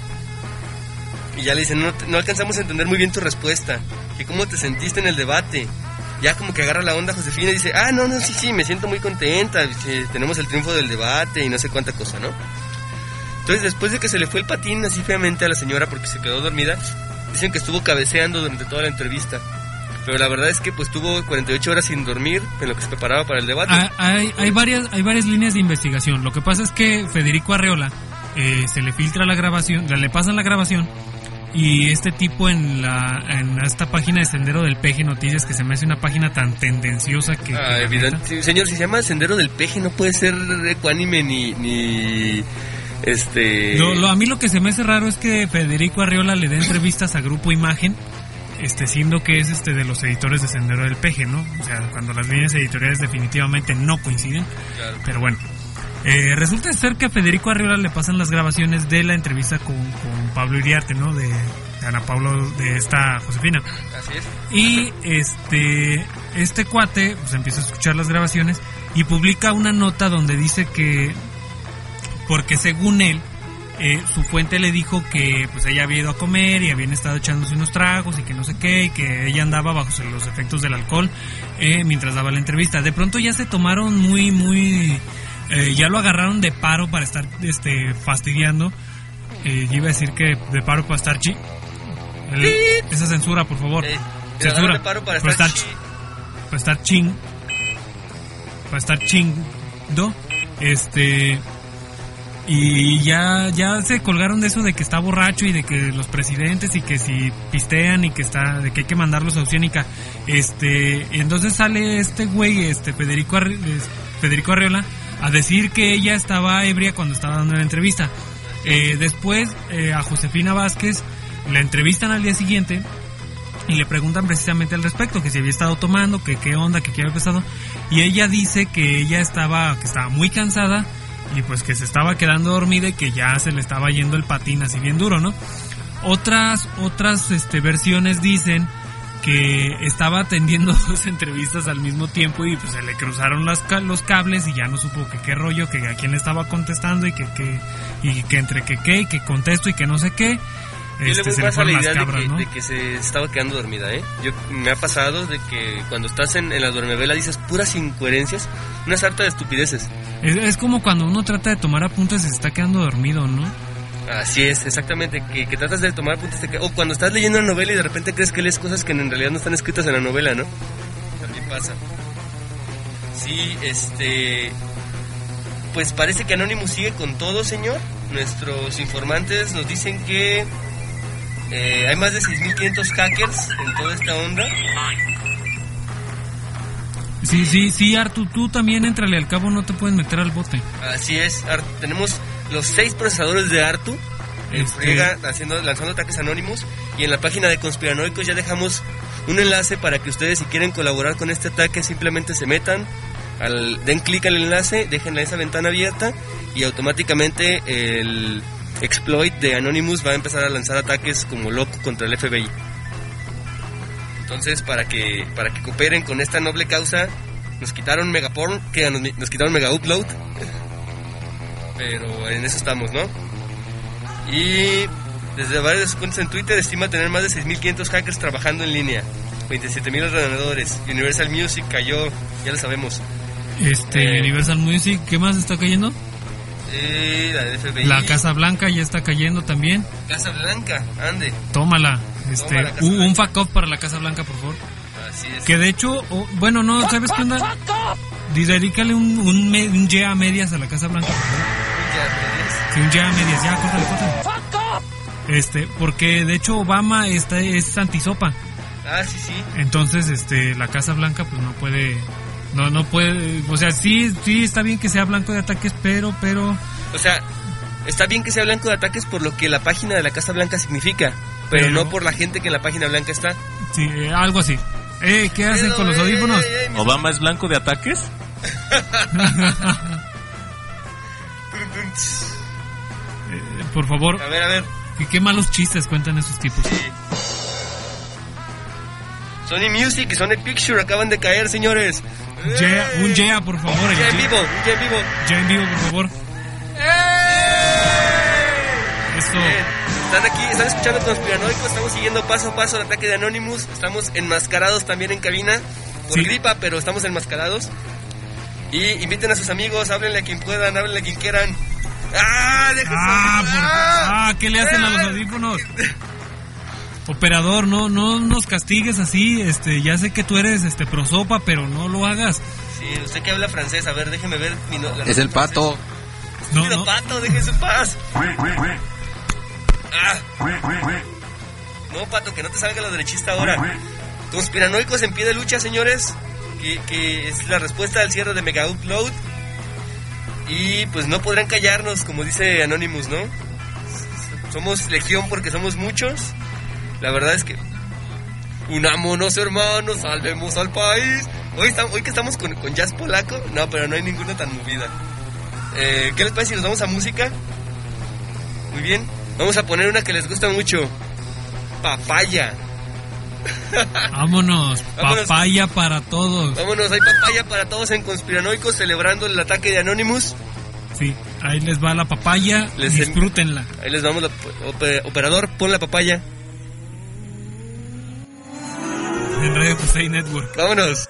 S3: Y ya le dicen, no alcanzamos a entender muy bien tu respuesta, que cómo te sentiste en el debate. Ya como que agarra la onda Josefina y dice, sí, me siento muy contenta, tenemos el triunfo del debate y no sé cuánta cosa, ¿no? Entonces, después de que se le fue el patín así feamente a la señora porque se quedó dormida, dicen que estuvo cabeceando durante toda la entrevista. Pero la verdad es que pues tuvo 48 horas sin dormir en lo que se preparaba para el debate.
S2: Hay varias líneas de investigación. Lo que pasa es que Federico Arreola se le filtra la grabación, le pasan la grabación, y este tipo en esta página de Sendero del Peje Noticias, que se me hace una página tan tendenciosa que...
S3: evidente. Sí, señor, si se llama Sendero del Peje no puede ser ecuánime ni
S2: a mí lo que se me hace raro es que Federico Arreola le dé entrevistas a Grupo Imagen, siendo que es de los editores de Sendero del Peje, ¿no? O sea, cuando las líneas editoriales definitivamente no coinciden. Claro. Pero bueno, resulta ser que a Federico Arreola le pasan las grabaciones de la entrevista con Pablo Iriarte, ¿no? De Ana Paula, de esta Josefina.
S3: Así es.
S2: Y este cuate pues empieza a escuchar las grabaciones y publica una nota donde dice que, porque según él, su fuente le dijo que pues ella había ido a comer y habían estado echándose unos tragos y que no sé qué, y que ella andaba bajo los efectos del alcohol mientras daba la entrevista. De pronto ya se tomaron ya lo agarraron de paro para estar fastidiando. Yo iba a decir que de paro para estar esa censura, por favor. Censura.
S3: De paro para
S2: estar chingando. Y ya se colgaron de eso de que está borracho y de que los presidentes y que si pistean y que de que hay que mandarlos a Oceánica. Entonces sale este güey, Federico Arreola, a decir que ella estaba ebria cuando estaba dando la entrevista. Después a Josefina Vázquez la entrevistan al día siguiente y le preguntan precisamente al respecto, que si había estado tomando, que qué onda, que qué había pasado, y ella dice que ella estaba muy cansada y pues que se estaba quedando dormida y que ya se le estaba yendo el patín así bien duro, ¿no? Otras versiones dicen que estaba atendiendo dos entrevistas al mismo tiempo y pues se le cruzaron los cables y ya no supo que qué rollo, que a quién le estaba contestando y que entre que y que contesto y que no sé qué.
S3: Yo le
S2: se
S3: voy
S2: fueron
S3: la
S2: las
S3: idea
S2: cabras, ¿no?
S3: de que se estaba quedando dormida, me ha pasado de que cuando estás en la duermevela dices puras incoherencias, una sarta de estupideces.
S2: Es como cuando uno trata de tomar apuntes y se está quedando dormido, ¿no?
S3: Así es, exactamente, que tratas de tomar apuntes, o cuando estás leyendo una novela y de repente crees que lees cosas que en realidad no están escritas en la novela, ¿no? También pasa. Sí, pues parece que Anonymous sigue con todo, señor. Nuestros informantes nos dicen que hay más de 6.500 hackers en toda esta onda.
S2: Sí, Artu, tú también éntrale, al cabo no te pueden meter al bote.
S3: Así es, tenemos los 6 procesadores de Artu lanzando ataques anónimos, y en la página de Conspiranoicos ya dejamos un enlace para que ustedes, si quieren colaborar con este ataque, simplemente se metan, den clic al enlace, dejen esa ventana abierta y automáticamente el exploit de Anonymous va a empezar a lanzar ataques como loco contra el FBI. Entonces, para que cooperen con esta noble causa, nos quitaron Megaporn, nos quitaron Mega Upload, pero en eso estamos, ¿no? Y desde varias cuentas en Twitter estima tener más de 6.500 hackers trabajando en línea, 27.000 ordenadores. Universal Music cayó, ya lo sabemos.
S2: Universal Music, ¿qué más está cayendo?
S3: La del FBI.
S2: La Casa Blanca ya está cayendo también.
S3: Casa Blanca, ande.
S2: Tómala. Un fuck off para la Casa Blanca, por favor.
S3: Así es.
S2: Que de hecho, no, ¿sabes qué onda? Dedícale un ya a medias a la Casa Blanca, por favor. Sí, un ya a medias, ya, córtale. Porque de hecho Obama es antisopa.
S3: Sí.
S2: Entonces, la Casa Blanca pues no puede, o sea, sí está bien que sea blanco de ataques, pero o sea,
S3: está bien que sea blanco de ataques por lo que la página de la Casa Blanca significa, pero no por la gente que en la página blanca está.
S2: Sí, algo así. ¿Qué hacen con los audífonos?
S18: ¿Obama es blanco de ataques?
S2: Por favor.
S3: A ver.
S2: ¿Qué malos chistes cuentan esos tipos?
S3: Sí. Sony Music y Sony Picture acaban de caer, señores.
S2: Un yeah, por favor.
S3: Ya en vivo.
S2: Ya en vivo, por favor. Eso.
S3: Están escuchando Conspiranoicos, estamos siguiendo paso a paso el ataque de Anonymous, estamos enmascarados también en cabina, por gripa, pero estamos enmascarados. Y inviten a sus amigos, háblenle a quien puedan, háblenle a quien quieran. ¿Qué
S2: le hacen a los audífonos? Operador, no nos castigues así, ya sé que tú eres pro sopa, pero no lo hagas.
S3: Sí, usted que habla francés, a ver, déjeme ver
S5: es el pato.
S3: No. Pato, déjese en paz. No, Pato, que no te salga lo derechista ahora. Conspiranoicos en pie de lucha, señores, que es la respuesta al cierre de Mega Upload. Y pues no podrán callarnos, como dice Anonymous, ¿no? Somos legión porque somos muchos. La verdad es que unámonos, hermanos, salvemos al país. Hoy que estamos con jazz polaco, no, pero no hay ninguna tan movida. ¿Qué les parece si nos vamos a música? Muy bien, vamos a poner una que les gusta mucho. Papaya.
S2: Vámonos, papaya para todos.
S3: Vámonos, hay papaya para todos en Conspiranoicos celebrando el ataque de Anonymous.
S2: Sí, ahí les va la papaya, disfrútenla.
S3: Ahí les vamos, operador, pon la papaya.
S2: En Radio Kusei Network.
S3: Vámonos.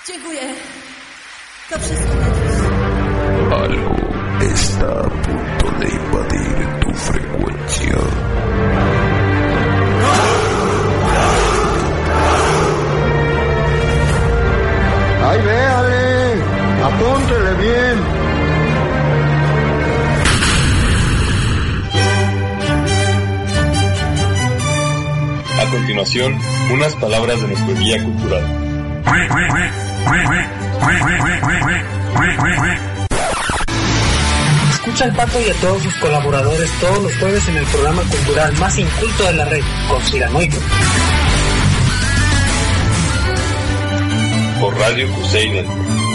S10: Dziękuję. To wszystko.
S15: Algo está a punto de invadir tu frecuencia.
S13: ¡Ay, véale! ¡Apúntele bien!
S8: A continuación, unas palabras de nuestro guía cultural.
S9: Escucha al Pato y a todos sus colaboradores todos los jueves en el programa cultural más inculto de la red, Conspiranoico.
S8: Por Radio Kusei Network.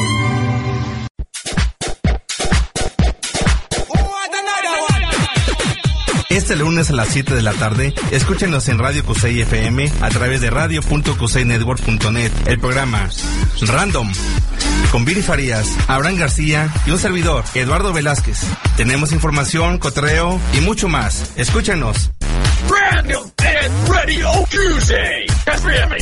S19: Este lunes a las 7 de la tarde, escúchenos en Radio Kusei FM a través de radio.kuseynetwork.net. El programa Random con Viri Farías, Abraham García y un servidor, Eduardo Velázquez. Tenemos información, cotorreo y mucho más. Escúchenos.
S17: Random and Radio Kusei FM.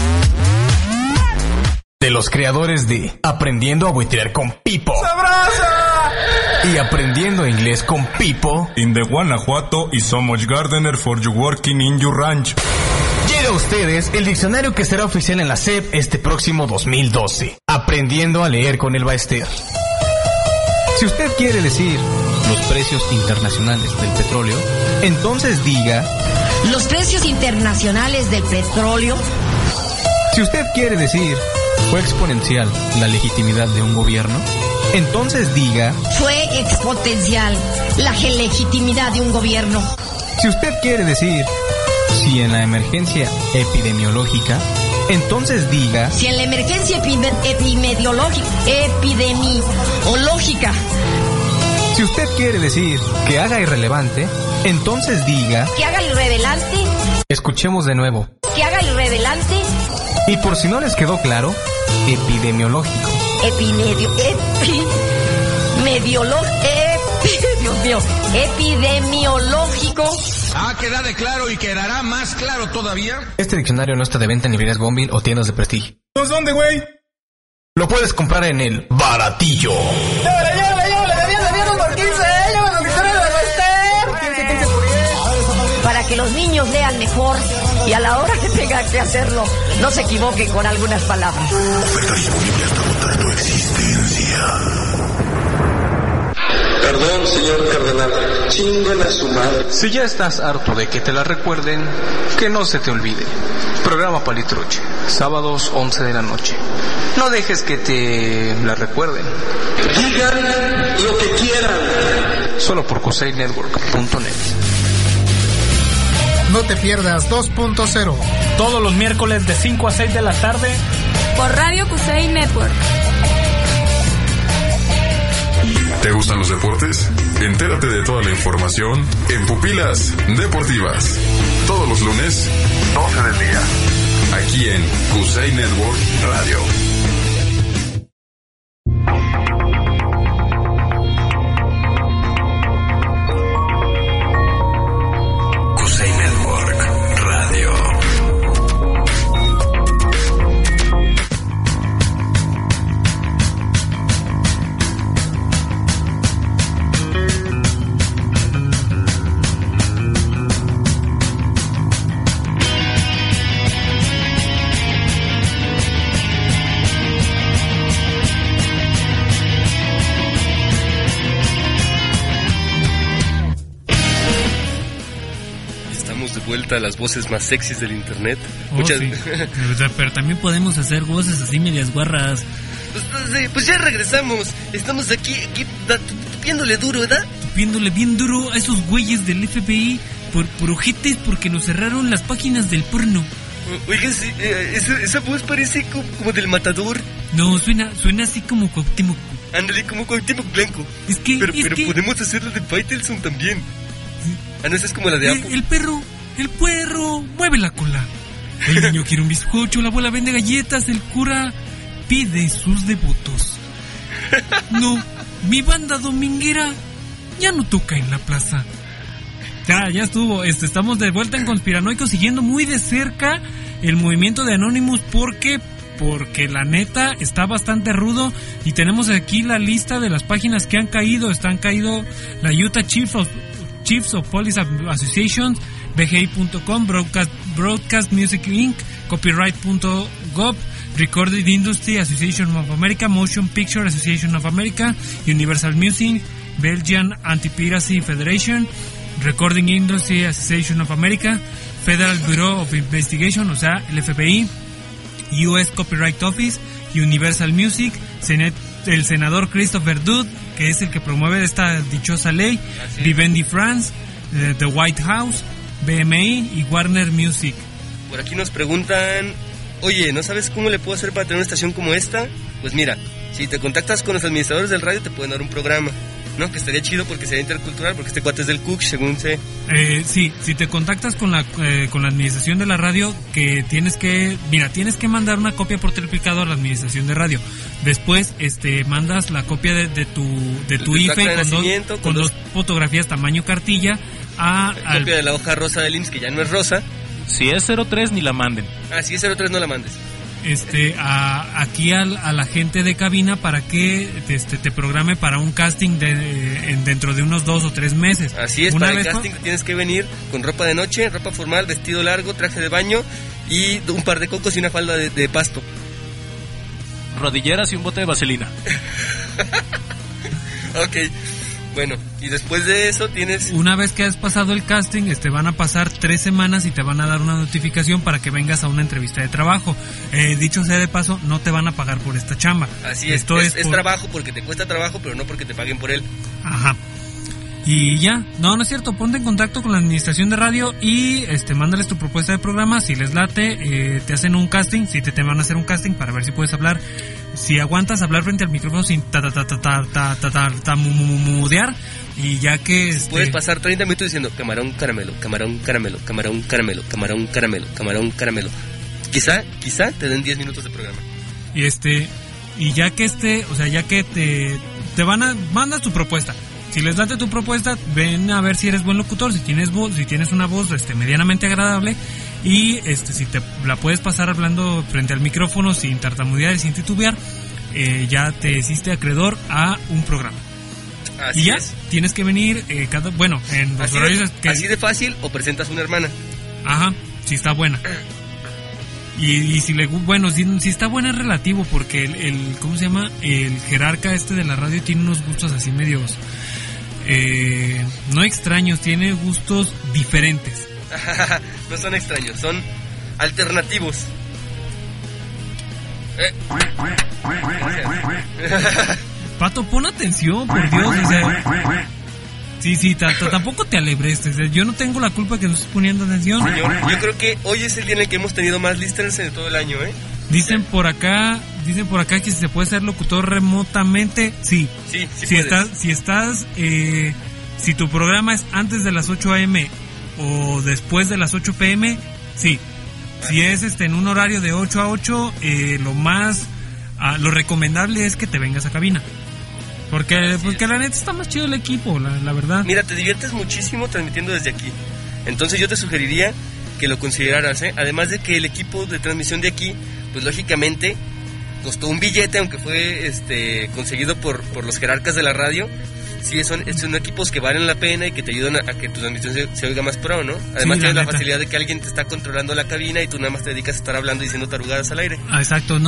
S14: De los creadores de Aprendiendo a Buitrear con Pipo.
S17: ¡Sabroso!
S14: Y Aprendiendo Inglés con Pipo.
S20: In the Guanajuato is so much gardener for you working in your ranch.
S14: Llega a ustedes el diccionario que será oficial en la SEP este próximo 2012. Aprendiendo a leer con el Baester. Si usted quiere decir los precios internacionales del petróleo, entonces diga
S21: los precios internacionales del petróleo.
S14: Si usted quiere decir fue exponencial la legitimidad de un gobierno, entonces diga
S21: fue exponencial la legitimidad de un gobierno.
S14: Si usted quiere decir si en la emergencia epidemiológica, entonces diga
S21: si en la emergencia epidemiológica.
S14: Si usted quiere decir que haga irrelevante, entonces diga
S21: que haga irrelevante.
S14: Escuchemos de nuevo.
S21: Que haga irrelevante.
S14: Y por si no les quedó claro, epidemiológico.
S21: Epidemiológico.
S22: Queda claro y quedará más claro todavía.
S14: Este diccionario no está de venta en librerías Gonville o tiendas de prestigio.
S22: ¿Pues dónde, güey?
S14: Lo puedes comprar en el Baratillo.
S21: Para que los niños lean mejor y a la hora que tengan que hacerlo, no se equivoquen con algunas palabras.
S15: Oferta disponible hasta agotar tu existencia.
S23: Perdón, señor cardenal, chinguen a su madre.
S14: Si ya estás harto de que te la recuerden, que no se te olvide. Programa Palitruche, sábados 11 de la noche. No dejes que te la recuerden.
S23: Digan lo que quieran.
S14: Solo por kuseynetwork.net.
S24: No te pierdas 2.0.
S16: Todos los miércoles de 5 a 6 de la tarde.
S25: Por Radio Kusei Network.
S7: ¿Te gustan los deportes? Entérate de toda la información en Pupilas Deportivas. Todos los lunes, 12 del día. Aquí en Kusei Network Radio.
S15: Kusei Network Radio.
S3: Vuelta a las voces más sexys del internet.
S2: Sí. Pero también podemos hacer voces así medias guarras.
S3: Pues ya regresamos. Estamos aquí tupiéndole duro, ¿verdad?
S2: Tupiéndole bien duro a esos güeyes del FBI por ojetes porque nos cerraron las páginas del porno.
S3: Oiga, sí, esa voz parece como del Matador.
S2: No, suena así como Cuauhtémoc.
S3: Ándale, como Cuauhtémoc Blanco. Pero podemos hacerlo de Faitelson también. No, esa es como la de Apo.
S2: El puerro mueve la cola. El niño quiere un bizcocho, la abuela vende galletas, el cura pide sus devotos. No, mi banda dominguera ya no toca en la plaza. Ya estuvo. Estamos de vuelta en Conspiranoico, siguiendo muy de cerca el movimiento de Anonymous porque porque la neta está bastante rudo. Y tenemos aquí la lista de las páginas que han caído. Están caído la Utah Chiefs of Police Association, BGI.com, Broadcast Music Inc., Copyright.gov, Recorded Industry Association of America, Motion Picture Association of America, Universal Music, Belgian Anti-Piracy Federation, Recording Industry Association of America, Federal Bureau of Investigation, o sea, el FBI, US Copyright Office, Universal Music, el senador Christopher Dodd, que es el que promueve esta dichosa ley, Vivendi France, The White House, BMI y Warner Music.
S3: Por aquí nos preguntan, oye, ¿no sabes cómo le puedo hacer para tener una estación como esta? Pues mira, si te contactas con los administradores del radio te pueden dar un programa, ¿no? Que estaría chido porque sería intercultural, porque este cuate es del Cook, según sé.
S2: Sí, si te contactas con la administración de la radio, que tienes que mandar una copia por triplicado a la administración de radio. Después, mandas la copia de tu IFE con dos fotografías tamaño cartilla
S3: copia de la hoja rosa del IMSS, que ya no es rosa.
S18: Si es 03 ni la manden.
S3: Si es 03 no la mandes.
S2: Aquí a la gente de cabina para que te programe para un casting dentro de unos 2 o 3 meses.
S3: Así es, para el casting tienes que venir con ropa de noche, ropa formal, vestido largo, traje de baño y un par de cocos y una falda de pasto.
S18: Rodilleras y un bote de vaselina.
S3: Ok. Bueno, y después de eso tienes...
S2: Una vez que has pasado el casting, van a pasar 3 semanas y te van a dar una notificación para que vengas a una entrevista de trabajo. Dicho sea de paso, no te van a pagar por esta chamba.
S3: Así es, es trabajo porque te cuesta trabajo, pero no porque te paguen por él.
S2: Ajá. Y ya, no es cierto, ponte en contacto con la administración de radio y mándales tu propuesta de programa. Si les late, te hacen un casting, si te van a hacer un casting para ver si puedes hablar. Si aguantas hablar frente al micrófono sin mudear, y ya que
S3: puedes pasar 30 minutos diciendo camarón caramelo, camarón caramelo, camarón caramelo, camarón caramelo, camarón caramelo. Quizá te den 10 minutos de programa.
S2: Y ya que ya que te mandas tu propuesta. Si les late tu propuesta, ven a ver si eres buen locutor, si tienes una voz medianamente agradable, y si te la puedes pasar hablando frente al micrófono sin tartamudear y sin titubear, ya te hiciste acreedor a un programa.
S3: Así
S2: y ya
S3: es.
S2: Tienes que venir en los horarios
S3: así de fácil, o presentas una hermana.
S2: Ajá, si está buena. Y si está buena es relativo, porque ¿cómo se llama? El jerarca de la radio tiene unos gustos así medios no extraños, tiene gustos diferentes.
S3: No son extraños, son alternativos.
S2: Pato, pon atención, por Dios. Sí, tampoco te alebres. Yo no tengo la culpa que no estés poniendo atención.
S3: Señor, yo creo que hoy es el día en el que hemos tenido más listeners en todo el año, ¿eh?
S2: Dicen por acá que si se puede ser locutor remotamente, sí.
S3: Sí
S2: Si tu programa es antes de las 8 a.m. o después de las 8 p.m., sí. Si es en un horario de 8 a 8, lo recomendable es que te vengas a cabina. Porque la neta está más chido el equipo, la verdad.
S3: Mira, te diviertes muchísimo transmitiendo desde aquí. Entonces yo te sugeriría que lo consideraras, ¿eh? Además de que el equipo de transmisión de aquí, pues lógicamente costó un billete, aunque fue conseguido por los jerarcas de la radio. Sí, son equipos que valen la pena y que te ayudan a que tu transmisión se oiga más pro, ¿no? Además, tienes la facilidad de que alguien te está controlando la cabina y tú nada más te dedicas a estar hablando y diciendo tarugadas al aire.
S2: Exacto,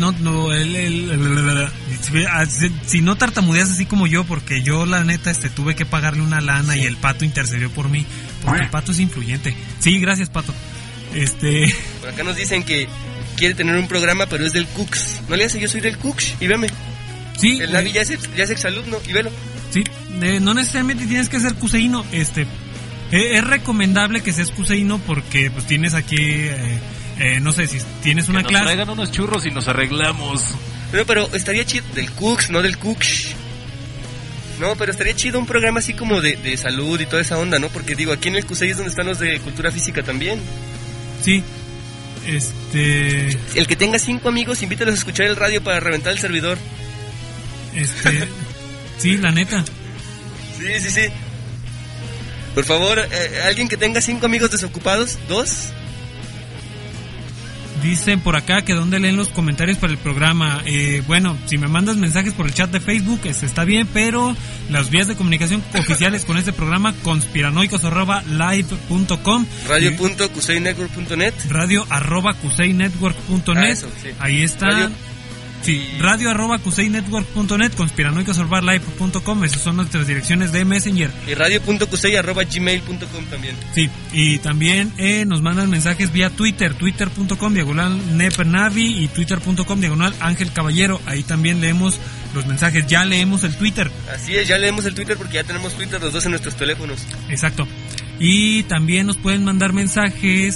S2: si no tartamudeas así como yo, porque yo la neta tuve que pagarle una lana, y el Pato intercedió por mí, porque el Pato es influyente. Sí, gracias, Pato.
S3: Por acá nos dicen que quiere tener un programa, pero es del Cooks. No le hace, yo soy del Cooks, y veme.
S2: Sí.
S3: El Navi ya es exalumno, y velo.
S2: Sí, no necesariamente tienes que ser cuseíno. Es recomendable que seas cuseíno porque pues tienes aquí, no sé, si tienes una clase.
S18: Nos traigan unos churros y nos arreglamos.
S3: Pero estaría chido, del Cooks, no del Cooks. No, pero estaría chido un programa así como de salud y toda esa onda, ¿no? Porque digo, aquí en el CUSEI es donde están los de cultura física también.
S2: Sí.
S3: El que tenga 5 amigos, invítalos a escuchar el radio para reventar el servidor.
S2: Sí, la neta.
S3: Sí. Por favor, alguien que tenga 5 amigos desocupados, 2.
S2: Dicen por acá que dónde leen los comentarios para el programa. Bueno, si me mandas mensajes por el chat de Facebook, está bien, pero las vías de comunicación oficiales con este programa, conspiranoicos@live.com,
S3: radio.cuseinetwork.net,
S2: radio@cuseinetwork.net,
S3: sí.
S2: Ahí están. Sí, radio@cuseinetwork.net, conspiranoicos@live.com, esas son nuestras direcciones de Messenger.
S3: Y radio.cusei@gmail.com también.
S2: Sí, y también nos mandan mensajes vía Twitter, twitter.com/nepernavi y twitter.com/Ángel Caballero. Ahí también leemos los mensajes, ya leemos el Twitter.
S3: Así es, ya leemos el Twitter porque ya tenemos Twitter los dos en nuestros teléfonos.
S2: Exacto. Y también nos pueden mandar mensajes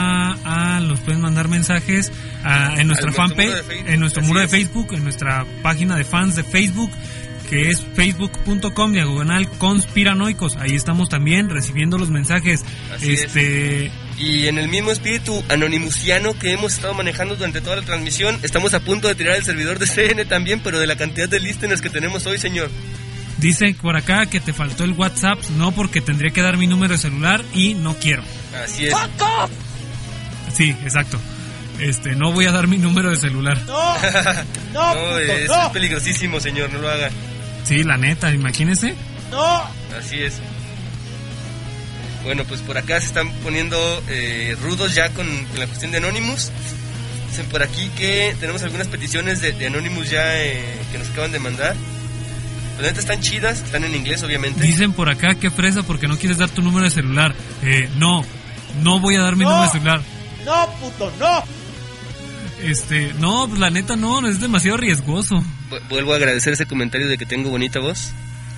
S2: en nuestra fanpage, en nuestro muro de Facebook, en nuestra página de fans de Facebook, que es facebook.com/conspiranoicos. Ahí estamos también recibiendo los mensajes.
S3: Y en el mismo espíritu anonimusiano que hemos estado manejando durante toda la transmisión, estamos a punto de tirar el servidor de CN también, pero de la cantidad de listeners que tenemos hoy, señor.
S2: Dicen por acá que te faltó el WhatsApp, no, porque tendría que dar mi número de celular y no quiero.
S3: Así es.
S2: Sí, exacto. No voy a dar mi número de celular.
S3: No, es peligrosísimo, señor, no lo haga.
S2: Sí, la neta, imagínese.
S3: Así es. Bueno, pues por acá se están poniendo rudos ya con la cuestión de Anonymous. Dicen por aquí que tenemos algunas peticiones de Anonymous ya que nos acaban de mandar. Las netas están chidas, están en inglés obviamente.
S2: Dicen por acá que fresa porque no quieres dar tu número de celular. No voy a dar mi número de celular.
S1: No, puto, no.
S2: No, pues la neta no, es demasiado riesgoso.
S3: Vuelvo a agradecer ese comentario de que tengo bonita voz.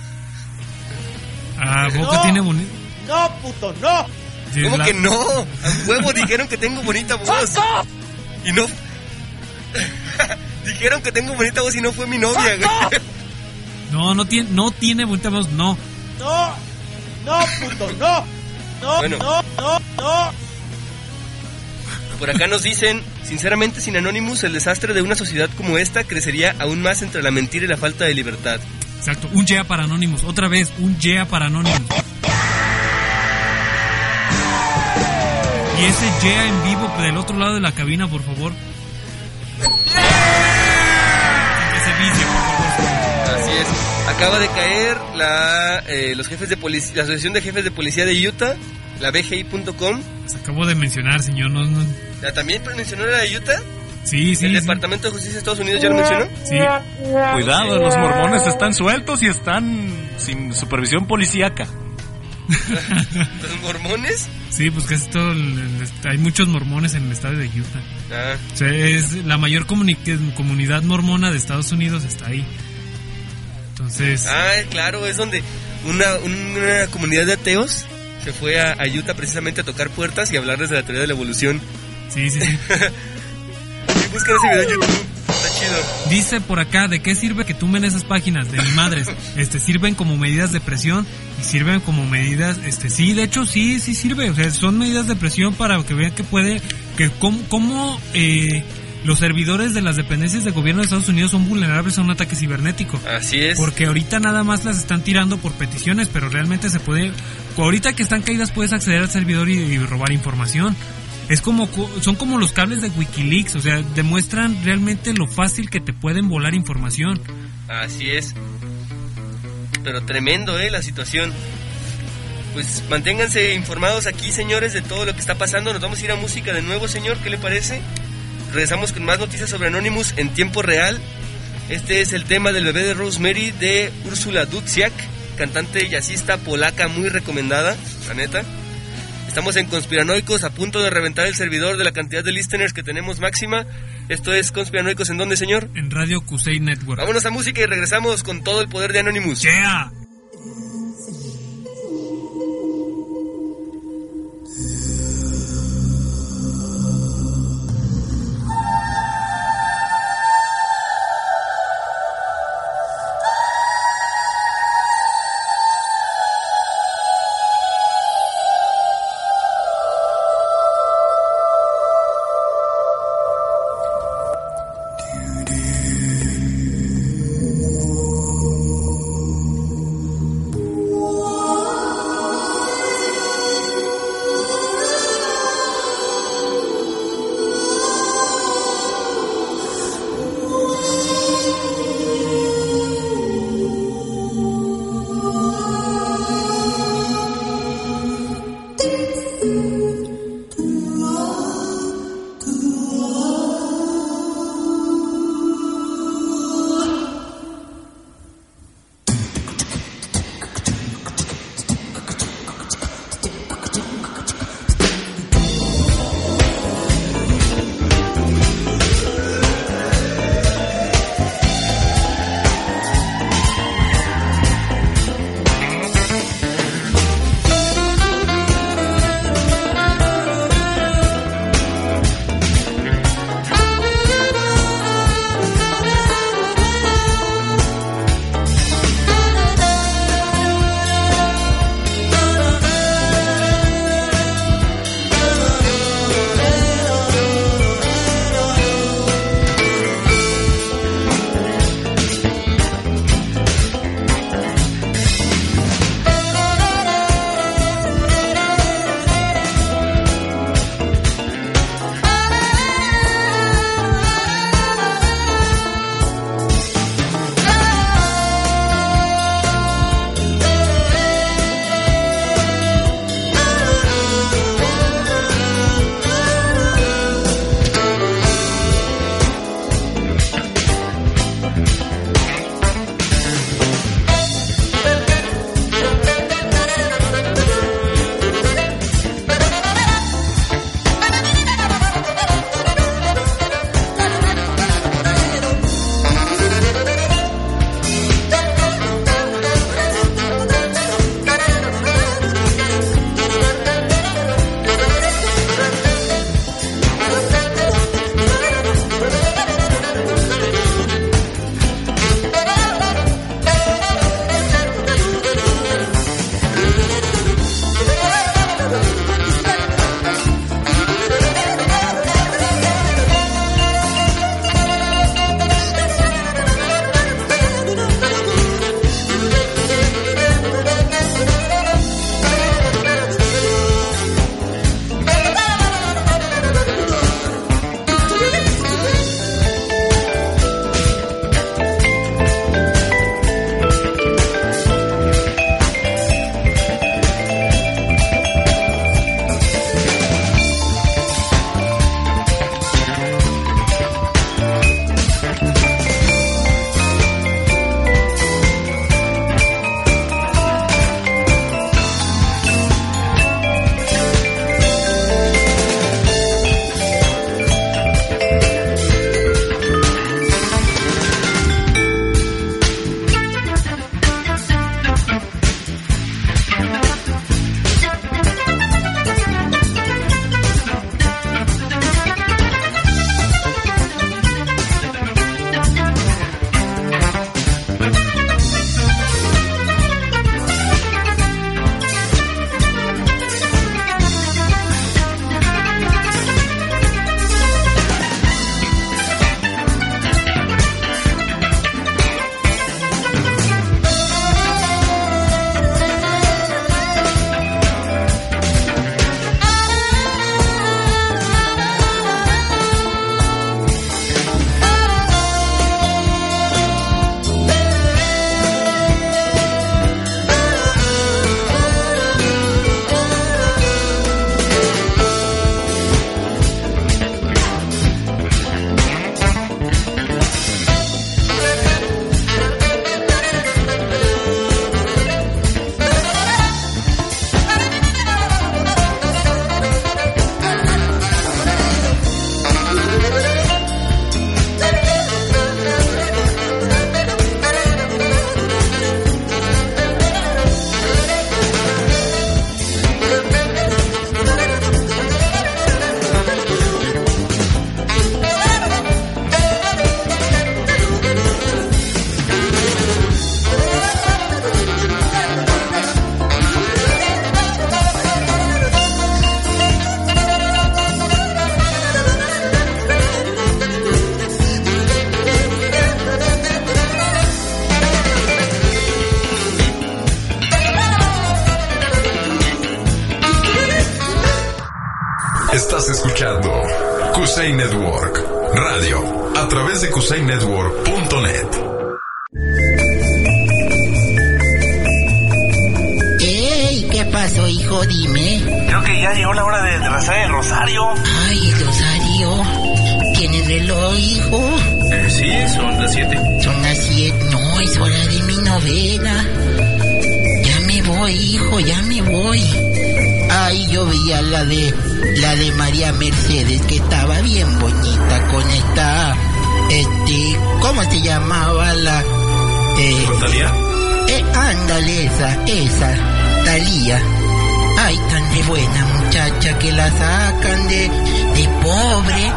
S2: Boca tiene bonita.
S1: No, puto, no.
S2: Sí,
S3: ¿Cómo que no? A huevo dijeron que tengo bonita voz. Y no. Dijeron que tengo bonita voz y no fue mi novia, güey.
S2: No tiene bonita voz, no.
S1: No, puto, no.
S3: Bueno.
S1: No.
S3: Por acá nos dicen, sinceramente sin Anonymous el desastre de una sociedad como esta crecería aún más entre la mentira y la falta de libertad.
S2: Exacto, un yeah para Anonymous, otra vez, un yeah para Anonymous. Y ese yeah en vivo del otro lado de la cabina, por favor. Ese vicio, por favor.
S3: Así es. Acaba de caer los jefes de policía, la Asociación de Jefes de Policía de Utah, la BGI.com.
S2: Se acabó de mencionar, señor. No.
S3: ¿También mencionó la de Utah?
S2: Sí.
S3: ¿El Departamento de Justicia de Estados Unidos ya lo mencionó?
S2: Sí.
S18: Cuidado, los mormones están sueltos y están sin supervisión policíaca.
S3: ¿Los mormones?
S2: Sí, pues casi todo hay muchos mormones en el estado de Utah. O sea, es la mayor comunidad mormona de Estados Unidos, está ahí. Entonces...
S3: claro, es donde una comunidad de ateos se fue a Utah precisamente a tocar puertas y hablarles de la teoría de la evolución.
S2: Sí.
S3: Buscan ese video en YouTube, está chido.
S2: Dice por acá, ¿de qué sirve que tumben esas páginas? De mi madre. Sirven como medidas de presión y sirven como medidas, sí, de hecho sí sirve, o sea, son medidas de presión para que vean cómo los servidores de las dependencias de gobierno de Estados Unidos son vulnerables a un ataque cibernético.
S3: Así es.
S2: Porque ahorita nada más las están tirando por peticiones, pero realmente se puede, ahorita que están caídas puedes acceder al servidor y robar información. Son como los cables de Wikileaks, o sea, demuestran realmente lo fácil que te pueden volar información.
S3: Así es. Pero tremendo, la situación. Pues manténganse informados aquí, señores, de todo lo que está pasando. Nos vamos a ir a música de nuevo, señor, ¿qué le parece? Regresamos con más noticias sobre Anonymous en tiempo real. Este es el tema del bebé de Rosemary de Úrsula Dudziak, cantante jazzista polaca muy recomendada, la neta. Estamos en Conspiranoicos, a punto de reventar el servidor de la cantidad de listeners que tenemos máxima. Esto es Conspiranoicos, ¿en dónde, señor?
S2: En Radio Kusei Network.
S3: Vámonos a música y regresamos con todo el poder de Anonymous.
S2: ¡Yeah!
S7: Kusei Network Radio, a través de kusainetwork.net.
S4: ¡Ey! ¿Qué pasó, hijo? Dime.
S5: Creo que ya llegó la hora de rezar el rosario.
S4: Ay, el rosario. ¿Tienes reloj, hijo?
S5: Sí, son las 7.
S4: Son las 7. No, es hora de mi novela. Ya me voy, hijo, ya me voy. Ay, yo veía la de María Mercedes, que estaba bien bonita con esta, ¿cómo se llamaba la?
S5: ¿Talía?
S4: Ándale, esa, Talía. Ay, tan de buena muchacha que la sacan de pobre.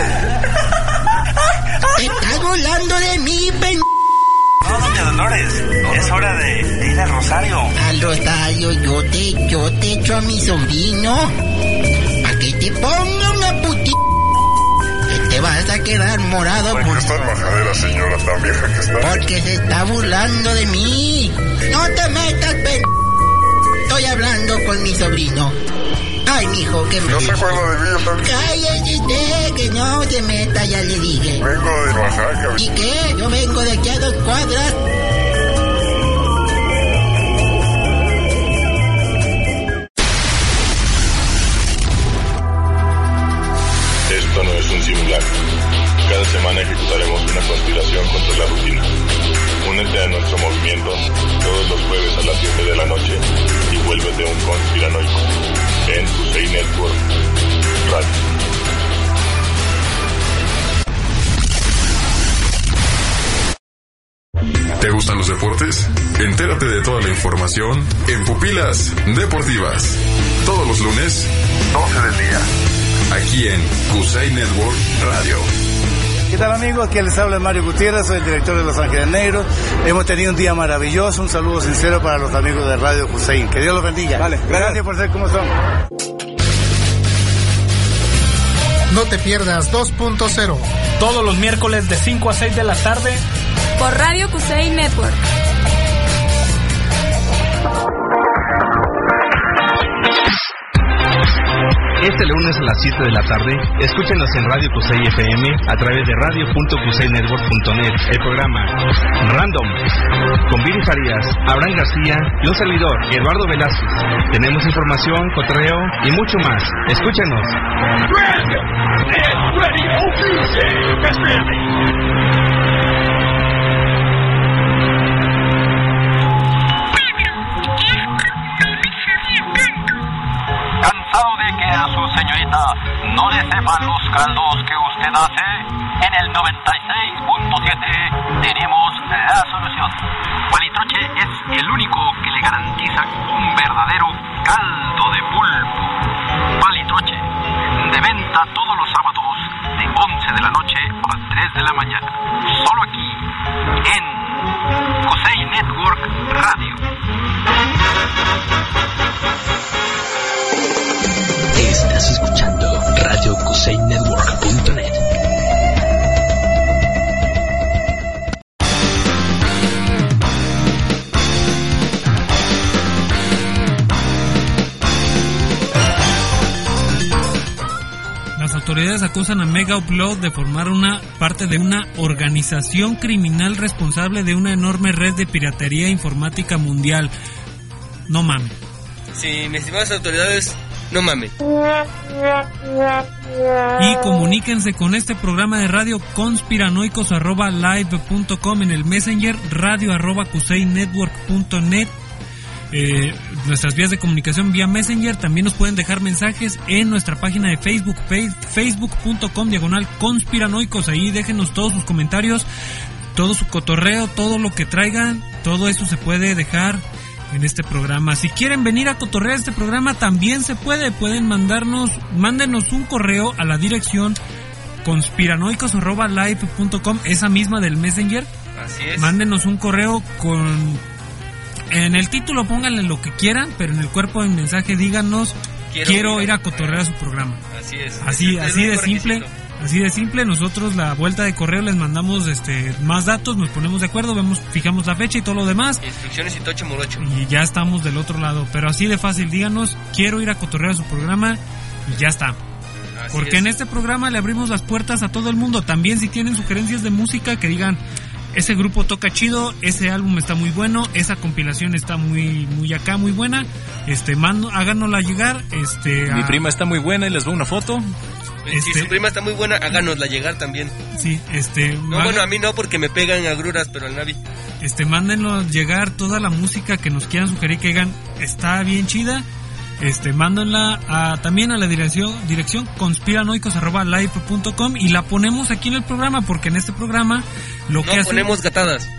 S4: Te estás volando de mí,
S5: No, doña Dolores, es hora de ir al rosario.
S4: Al rosario, yo te echo a mi sobrino para que te ponga una putita. Que te vas a quedar morado
S15: por... ¿Por qué tan majadera, señora, tan vieja que está?
S4: Porque se está burlando de mí. No te metas, Estoy hablando con mi sobrino. Ay, mijo, que me...
S15: ¿No se acuerda de mí también?
S4: Cállese usted, que no se meta, ya le dije.
S15: Vengo de Oaxaca.
S4: ¿Y qué? Yo vengo de aquí a 2 cuadras.
S8: Esto no es un simulacro. Cada semana ejecutaremos una conspiración contra la rutina. Únete a nuestro movimiento todos los jueves a las 7 de la noche y vuélvete un conspiranoico en Kusei Network Radio.
S7: ¿Te gustan los deportes? Entérate de toda la información en Pupilas Deportivas. Todos los lunes, 12 del día. Aquí en Kusei Network Radio.
S6: ¿Qué tal, amigos? Aquí les habla Mario Gutiérrez, soy el director de Los Ángeles Negros. Hemos tenido un día maravilloso, un saludo sincero para los amigos de Radio Kusei. Que Dios los bendiga. Vale, gracias por ser como son.
S24: No te pierdas 2.0.
S16: Todos los miércoles de 5 a 6 de la tarde.
S25: Por Radio Kusei Network.
S19: Este lunes a las 7 de la tarde, escúchenos en Radio Kusei FM a través de radio.kusainetwork.net, el programa Random, con Viri Farías, Abraham García y un servidor, Eduardo Velázquez. Tenemos información, cotorreo y mucho más. Escúchenos.
S17: ¿Cansado de que a su señorita no le sepan los caldos que usted hace? En el 96.7 tenemos la solución. Palitroche es el único que le garantiza un verdadero caldo de pulpo. Palitroche, de venta todos los sábados de 11 de la noche a 3 de la mañana. Solo aquí, en Kusei Network Radio.
S15: Estás escuchando Radio KuseiNetwork.net.
S2: Las autoridades acusan a Mega Upload de formar una parte de una organización criminal responsable de una enorme red de piratería informática mundial. No mames.
S3: Sí, mis estimadas autoridades, no mames.
S2: Y comuníquense con este programa de radio conspiranoicos@live.com, en el Messenger radio@kuseinetwork.net. Nuestras vías de comunicación vía Messenger. También nos pueden dejar mensajes en nuestra página de Facebook, facebook.com/conspiranoicos. Ahí déjenos todos sus comentarios, todo su cotorreo, todo lo que traigan. Todo eso se puede dejar en este programa. Si quieren venir a cotorrear este programa, también se puede. Mándenos un correo a la dirección conspiranoicos@live.com, esa misma del Messenger.
S3: Así es.
S2: Mándenos un correo en el título pónganle lo que quieran, pero en el cuerpo del mensaje díganos quiero ir a cotorrear a su programa.
S3: Así es.
S2: Así de simple. Así de simple. Nosotros la vuelta de correo les mandamos más datos, nos ponemos de acuerdo, fijamos la fecha y todo lo demás.
S3: Instrucciones y tocho morocho.
S2: Y ya estamos del otro lado. Pero así de fácil, díganos quiero ir a cotorrear a su programa y ya está. Porque en este programa le abrimos las puertas a todo el mundo. También si tienen sugerencias de música que digan, ese grupo toca chido, ese álbum está muy bueno, esa compilación está muy acá, muy buena, háganosla llegar.
S18: Mi prima está muy buena y les doy una foto.
S3: Si su prima está muy buena, háganosla llegar también.
S2: Sí,
S3: No, bueno, a mí no, porque me pegan agruras, pero al Navi.
S2: Mándenos llegar toda la música que nos quieran sugerir, que digan, está bien chida. Mándenla también a la dirección conspiranoicos@live.com y la ponemos aquí en el programa, porque en este programa lo que hacemos...
S3: ponemos gatadas.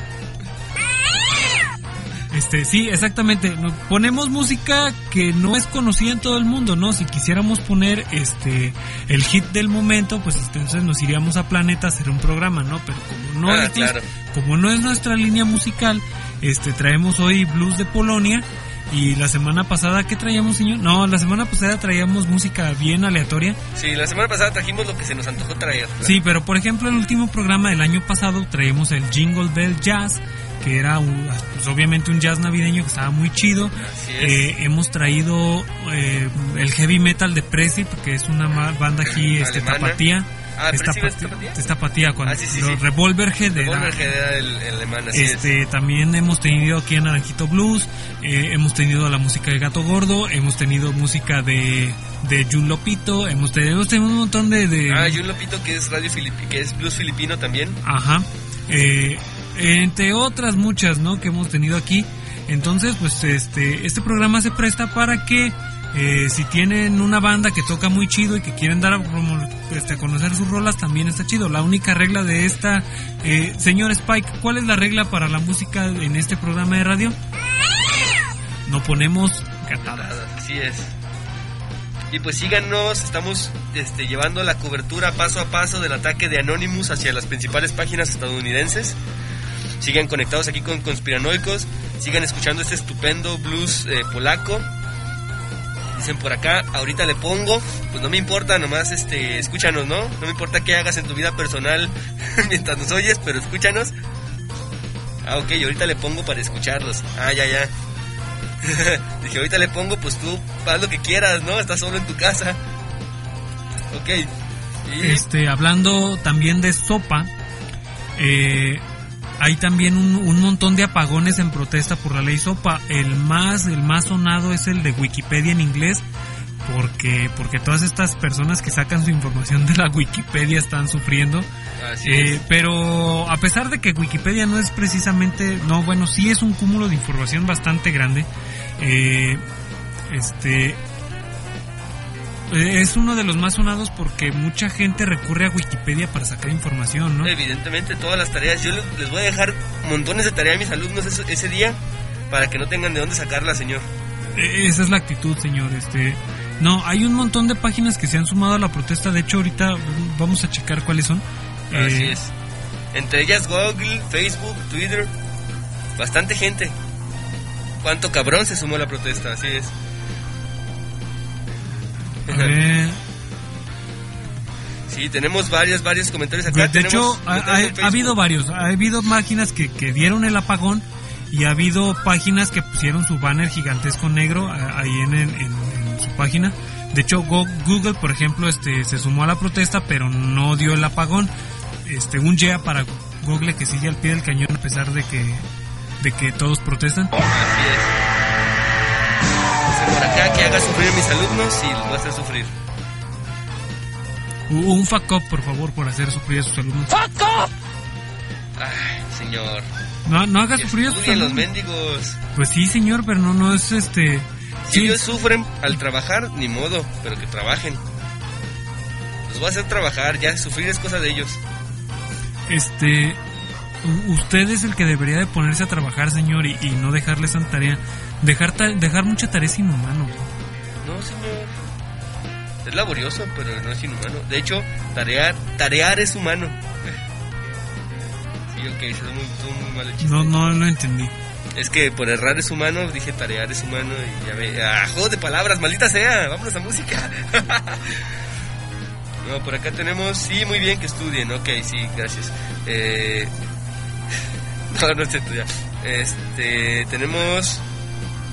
S2: Sí, exactamente. Ponemos música que no es conocida en todo el mundo, ¿no? Si quisiéramos poner el hit del momento, pues entonces nos iríamos a Planeta a hacer un programa, ¿no? Pero como no es nuestra línea musical, traemos hoy blues de Polonia. Y la semana pasada, ¿qué traíamos, señor? No, la semana pasada traíamos música bien aleatoria.
S3: Sí, la semana pasada trajimos lo que se nos antojó traer.
S2: Sí, pero por ejemplo, el último programa del año pasado traíamos el Jingle Bell Jazz, que era pues, obviamente un jazz navideño que estaba muy chido.
S3: Así es.
S2: Hemos traído el heavy metal de Prezi, que es una banda aquí tapatía. Es tapatía cuando los Revolverhead era
S3: el alemán, así es.
S2: También hemos tenido aquí a Naranjito Blues, hemos tenido la música de Gato Gordo, hemos tenido música de Jun Lopito, hemos tenido un montón de
S3: Jun Lopito, que es que es blues filipino también.
S2: Ajá. Entre otras muchas, ¿no?, que hemos tenido aquí. Entonces, pues este programa se presta para que si tienen una banda que toca muy chido y que quieren dar a conocer sus rolas, también está chido. La única regla de esta, señor Spike, ¿cuál es la regla para la música en este programa de radio? No ponemos gatadas.
S3: Así es. Y pues síganos, estamos llevando la cobertura paso a paso del ataque de Anonymous hacia las principales páginas estadounidenses. Sigan conectados aquí con Conspiranoicos, sigan escuchando este estupendo blues polaco. Dicen por acá, ahorita le pongo, pues no me importa, nomás escúchanos, ¿no? No me importa qué hagas en tu vida personal mientras nos oyes, pero escúchanos. Ok, ahorita le pongo para escucharlos. Ya. Dije, ahorita le pongo, pues tú haz lo que quieras, ¿no? Estás solo en tu casa. Ok.
S2: Y... hablando también de sopa, hay también un montón de apagones en protesta por la ley SOPA. El más sonado es el de Wikipedia en inglés, porque todas estas personas que sacan su información de la Wikipedia están sufriendo. Pero a pesar de que Wikipedia no es precisamente, sí es un cúmulo de información bastante grande. Es uno de los más sonados porque mucha gente recurre a Wikipedia para sacar información, ¿no?
S3: Evidentemente, todas las tareas. Yo les voy a dejar montones de tareas a mis alumnos ese día para que no tengan de dónde sacarla, señor.
S2: Esa es la actitud, señor. Hay un montón de páginas que se han sumado a la protesta. De hecho, ahorita vamos a checar cuáles son.
S3: Así es. Entre ellas Google, Facebook, Twitter. Bastante gente. ¿Cuánto cabrón se sumó a la protesta? Así es. Sí, tenemos varios comentarios acá.
S2: De hecho, ha habido varios. Ha habido páginas que dieron el apagón y ha habido páginas que pusieron su banner gigantesco negro ahí en su página. De hecho, Google, por ejemplo, se sumó a la protesta, pero no dio el apagón. Un yeah para Google, que sigue al pie del cañón a pesar de que todos protestan.
S3: Así es. Por acá, que haga sufrir a mis alumnos y los va a hacer sufrir.
S2: Un fuck up, por favor, por hacer sufrir a sus alumnos.
S3: ¡Fuck up! Ay, señor.
S2: No haga sufrir a sus alumnos.
S3: Los mendigos.
S2: Pues sí, señor, pero no es
S3: Si ellos sufren al trabajar, ni modo, pero que trabajen. Los voy a hacer trabajar, ya sufrir es cosa de ellos.
S2: Usted es el que debería de ponerse a trabajar, señor, y no dejarles esa tarea. Dejar mucha tarea es inhumano.
S3: No, señor. Es laborioso, pero no es inhumano. De hecho, tarear es humano. Sí, ok, eso es muy mal hecho.
S2: No lo entendí.
S3: Es que por errar es humano, dije tarear es humano y ya ve. Juego de palabras, maldita sea. Vámonos a música. No, por acá tenemos, sí, muy bien que estudien. Ok, sí, gracias. No sé estudiar. Tenemos...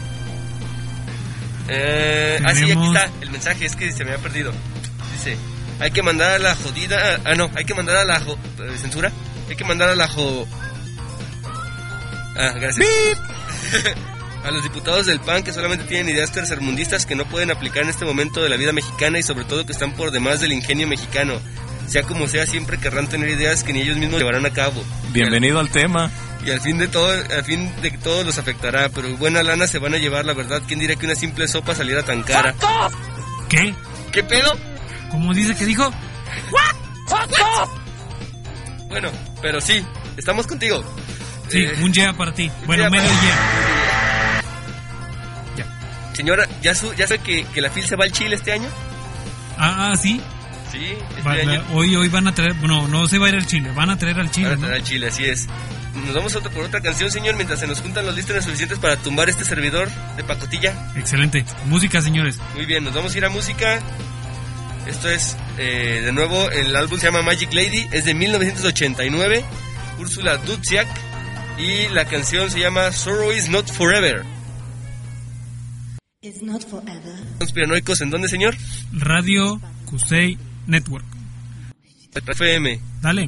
S3: sí, aquí está el mensaje, es que se me ha perdido. Dice, Hay que mandar a la jodida... hay que mandar a la... ¿Censura? Hay que mandar a la gracias. A los diputados del PAN que solamente tienen ideas tercermundistas que no pueden aplicar en este momento de la vida mexicana y sobre todo que están por demás del ingenio mexicano. Sea como sea, siempre querrán tener ideas que ni ellos mismos llevarán a cabo.
S18: Bienvenido al tema.
S3: Y al fin de que todo los afectará, pero buena lana se van a llevar, la verdad. ¿Quién diría que una simple sopa saliera tan cara?
S2: ¿Qué?
S3: ¿Qué pedo?
S2: ¿Cómo dice que dijo?
S3: Bueno, pero sí, estamos contigo.
S2: Sí, un yeah para ti. Bueno, medio yeah.
S3: Señora, ¿ya sabe que la FIL se va al Chile este año?
S2: ¿Sí?
S3: Sí,
S2: año. Hoy van a traer... No se va a ir al Chile, van a traer al Chile.
S3: Van a traer al Chile, así es. Nos vamos por otra canción, señor, mientras se nos juntan los listeners suficientes para tumbar este servidor de pacotilla.
S2: Excelente. Música, señores.
S3: Muy bien, nos vamos a ir a música. Esto es, de nuevo, el álbum se llama Magic Lady, es de 1989, Úrsula Dudziak, y la canción se llama Sorrow is Not Forever.
S9: It's not forever.
S3: Conspiranoicos, ¿en dónde, señor?
S2: Radio Kusei Network.
S3: FM.
S2: Dale.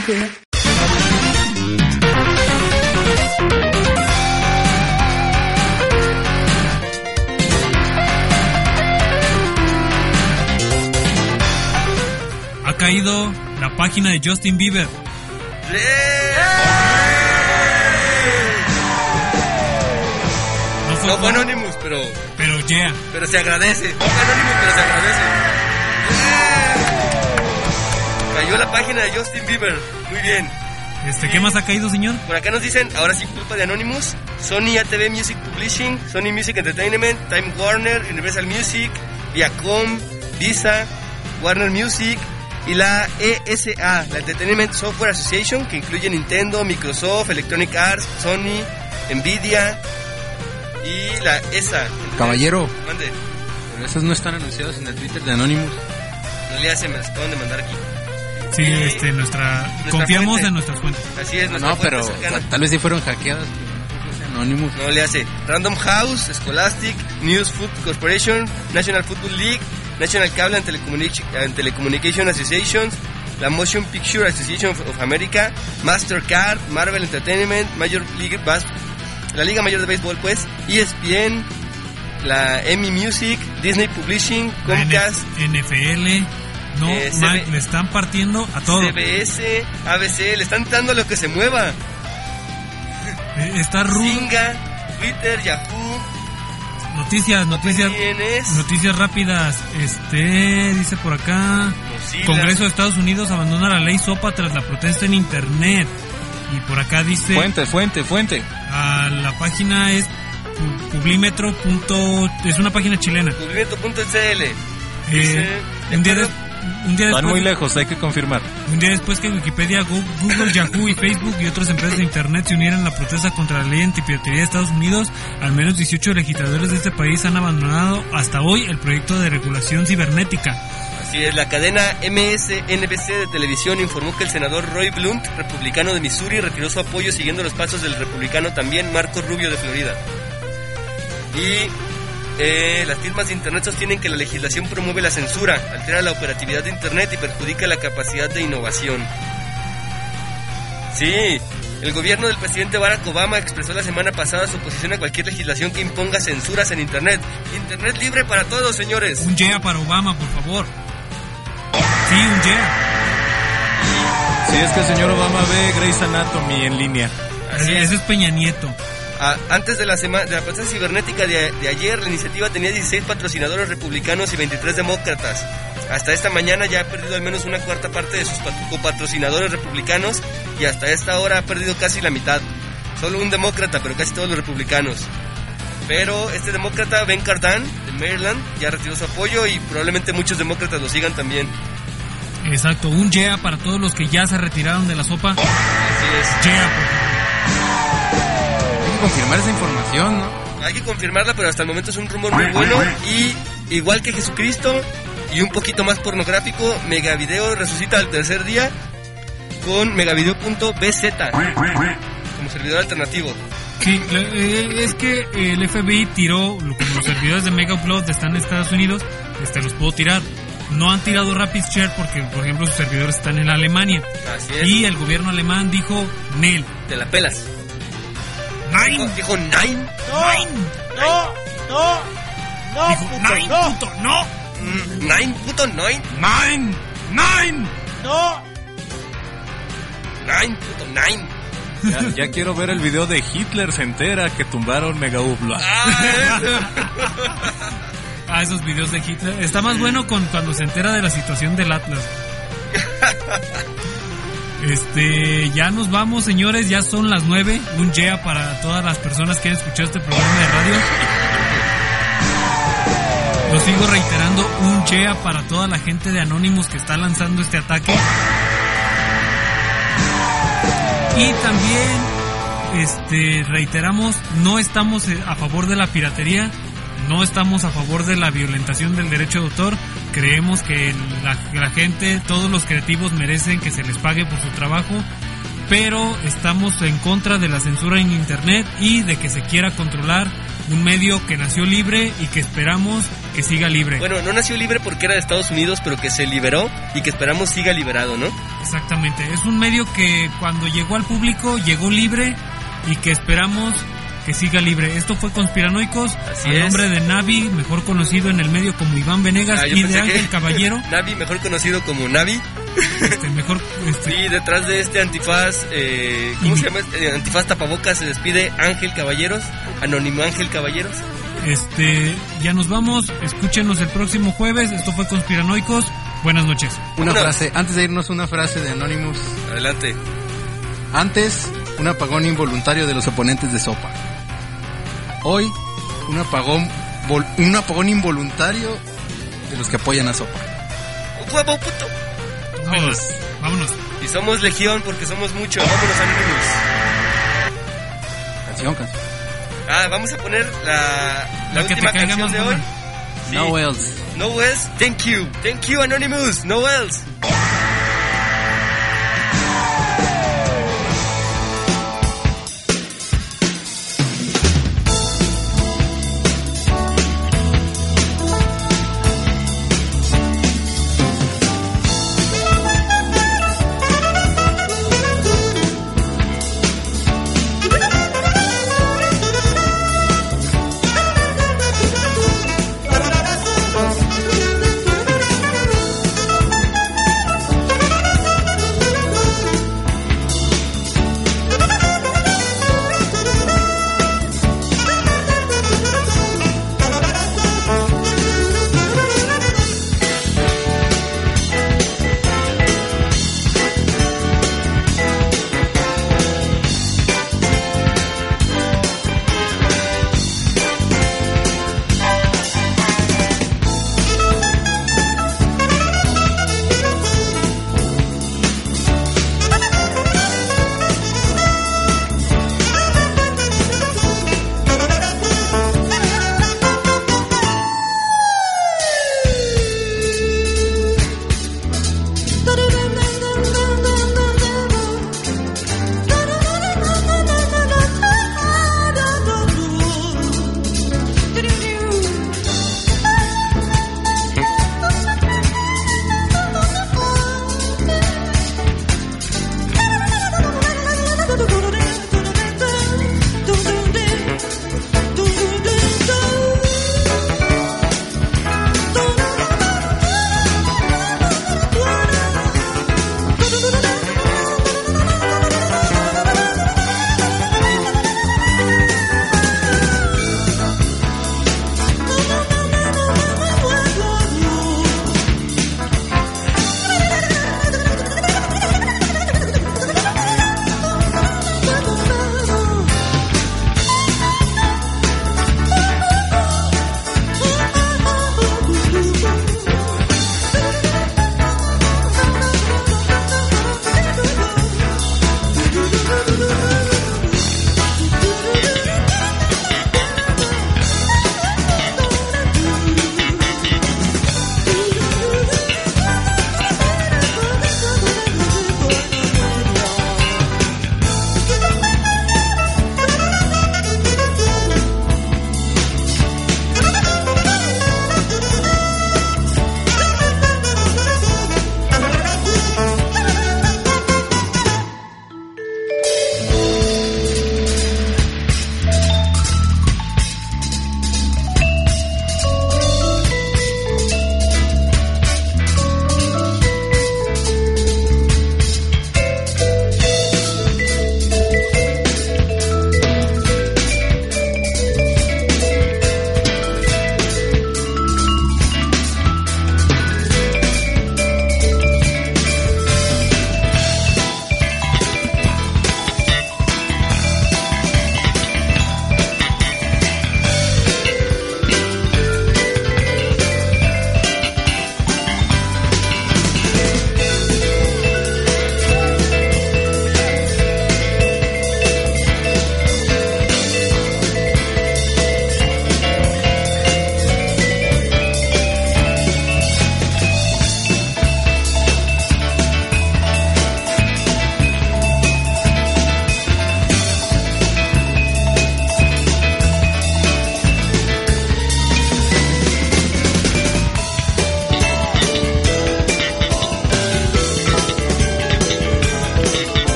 S2: Ha caído la página de Justin Bieber.
S3: No fue Anonymous,
S2: pero yeah.
S3: Pero se agradece. No fue Anonymous, pero se agradece. Cayó la página de Justin Bieber. Muy bien.
S2: ¿Qué más ha caído, señor?
S3: Por acá nos dicen, ahora sí culpa de Anonymous, Sony ATV Music Publishing, Sony Music Entertainment, Time Warner, Universal Music, Viacom, Visa, Warner Music y la ESA, la Entertainment Software Association, que incluye Nintendo, Microsoft, Electronic Arts, Sony, Nvidia y la ESA.
S9: Caballero,
S3: Mande.
S9: pero esas no están anunciadas en el Twitter de Anonymous.
S3: No le hace, me las acaban de mandar aquí.
S2: Sí, confiamos
S3: fuente.
S2: En nuestras fuentes.
S3: Así es,
S9: No, pero tal vez sí fueron hackeadas. Anonymous.
S3: No le hace. Random House, Scholastic, News Food Corporation, National Football League, National Cable and Telecommunication Association, la Motion Picture Association of America, Mastercard, Marvel Entertainment, Major League la Liga Mayor de Béisbol, pues, ESPN, la Emmy Music, Disney Publishing, Comcast,
S2: NFL. No, le están partiendo a todo.
S3: CBS, ABC, le están dando lo que se mueva.
S2: Está rudo.
S3: Singa, Twitter, Yahoo.
S2: Noticias rápidas. Dice por acá,
S3: Mozilla.
S2: Congreso de Estados Unidos abandona la ley SOPA tras la protesta en internet. Y por acá dice
S18: Fuente.
S2: La página es Publimetro. Es una página chilena.
S3: Publimetro.cl.
S2: Un día
S18: Van
S2: después,
S18: muy lejos, hay que confirmar.
S2: Un día después que Wikipedia, Google, Yahoo y Facebook y otras empresas de internet se unieran a la protesta contra la ley antipiratería de Estados Unidos, al menos 18 legisladores de este país han abandonado hasta hoy el proyecto de regulación cibernética.
S3: Así es, la cadena MSNBC de televisión informó que el senador Roy Blunt, republicano de Missouri, retiró su apoyo siguiendo los pasos del republicano también Marco Rubio de Florida. Y las firmas de internet sostienen que la legislación promueve la censura, altera la operatividad de internet y perjudica la capacidad de innovación. Sí, el gobierno del presidente Barack Obama expresó la semana pasada su oposición a cualquier legislación que imponga censuras en internet. Internet libre para todos, señores.
S2: Un yeah para Obama, por favor. Sí, un yeah.
S18: Sí, es que el señor Obama ve Grey's Anatomy en línea.
S2: Ese es Peña Nieto.
S3: Antes de la protesta cibernética de ayer, la iniciativa tenía 16 patrocinadores republicanos y 23 demócratas. Hasta esta mañana ya ha perdido al menos una cuarta parte de sus copatrocinadores republicanos y hasta esta hora ha perdido casi la mitad. Solo un demócrata, pero casi todos los republicanos. Pero este demócrata, Ben Cardin, de Maryland, ya retiró su apoyo y probablemente muchos demócratas lo sigan también.
S2: Exacto, un yeah para todos los que ya se retiraron de la sopa.
S3: Así es.
S2: Yeah,
S9: confirmar esa información, ¿no?
S3: Hay que confirmarla, pero hasta el momento es un rumor muy bueno. Y igual que Jesucristo y un poquito más pornográfico, Megavideo resucita al tercer día con megavideo.bz como servidor alternativo.
S2: Sí, es que el FBI tiró, como los servidores de Mega Upload están en Estados Unidos, los puedo tirar. No han tirado Rapid Share porque, por ejemplo, sus servidores están en Alemania.
S3: Así es.
S2: Y el gobierno alemán dijo, Nel.
S3: Te la pelas.
S2: Nine.
S3: Dijo Nine.
S2: No.
S3: Nine, puto Nine.
S2: Nine.
S3: No. Nine, puto Nine.
S18: Ya quiero ver el video de Hitler se entera que tumbaron Mega Upload.
S2: Esos videos de Hitler. Está más bueno cuando se entera de la situación del Atlas. Ya nos vamos, señores, ya son las 9. Un yeah para todas las personas que han escuchado este programa de radio. Lo sigo reiterando, un yeah para toda la gente de Anonymous que está lanzando este ataque. Y también reiteramos, no estamos a favor de la piratería, no estamos a favor de la violentación del derecho de autor. Creemos que la gente, todos los creativos merecen que se les pague por su trabajo, pero estamos en contra de la censura en internet y de que se quiera controlar un medio que nació libre y que esperamos que siga libre.
S3: Bueno, no nació libre porque era de Estados Unidos, pero que se liberó y que esperamos siga liberado, ¿no?
S2: Exactamente, es un medio que cuando llegó al público llegó libre y que esperamos que siga libre. Esto fue Conspiranoicos, al nombre de Navi, mejor conocido en el medio como Iván Venegas, y de Ángel Caballero.
S3: Navi, mejor conocido como Navi. Sí, detrás de este antifaz, ¿cómo se llama? Antifaz tapabocas, se despide Ángel Caballeros, Anónimo Ángel Caballeros.
S2: Ya nos vamos, escúchenos el próximo jueves. Esto fue Conspiranoicos. Buenas noches.
S9: Una frase, antes de irnos, una frase de Anonymous.
S3: Adelante.
S9: Antes, un apagón involuntario de los oponentes de Sopa. Hoy, un apagón involuntario de los que apoyan a Sopa.
S3: ¡Huevo, puto!
S2: Vámonos.
S3: Y somos legión porque somos muchos. Vámonos, amigos.
S9: Canción.
S3: Vamos a poner la última canción de hoy.
S9: Sí. No else.
S3: No else. Thank you, Anonymous. No else.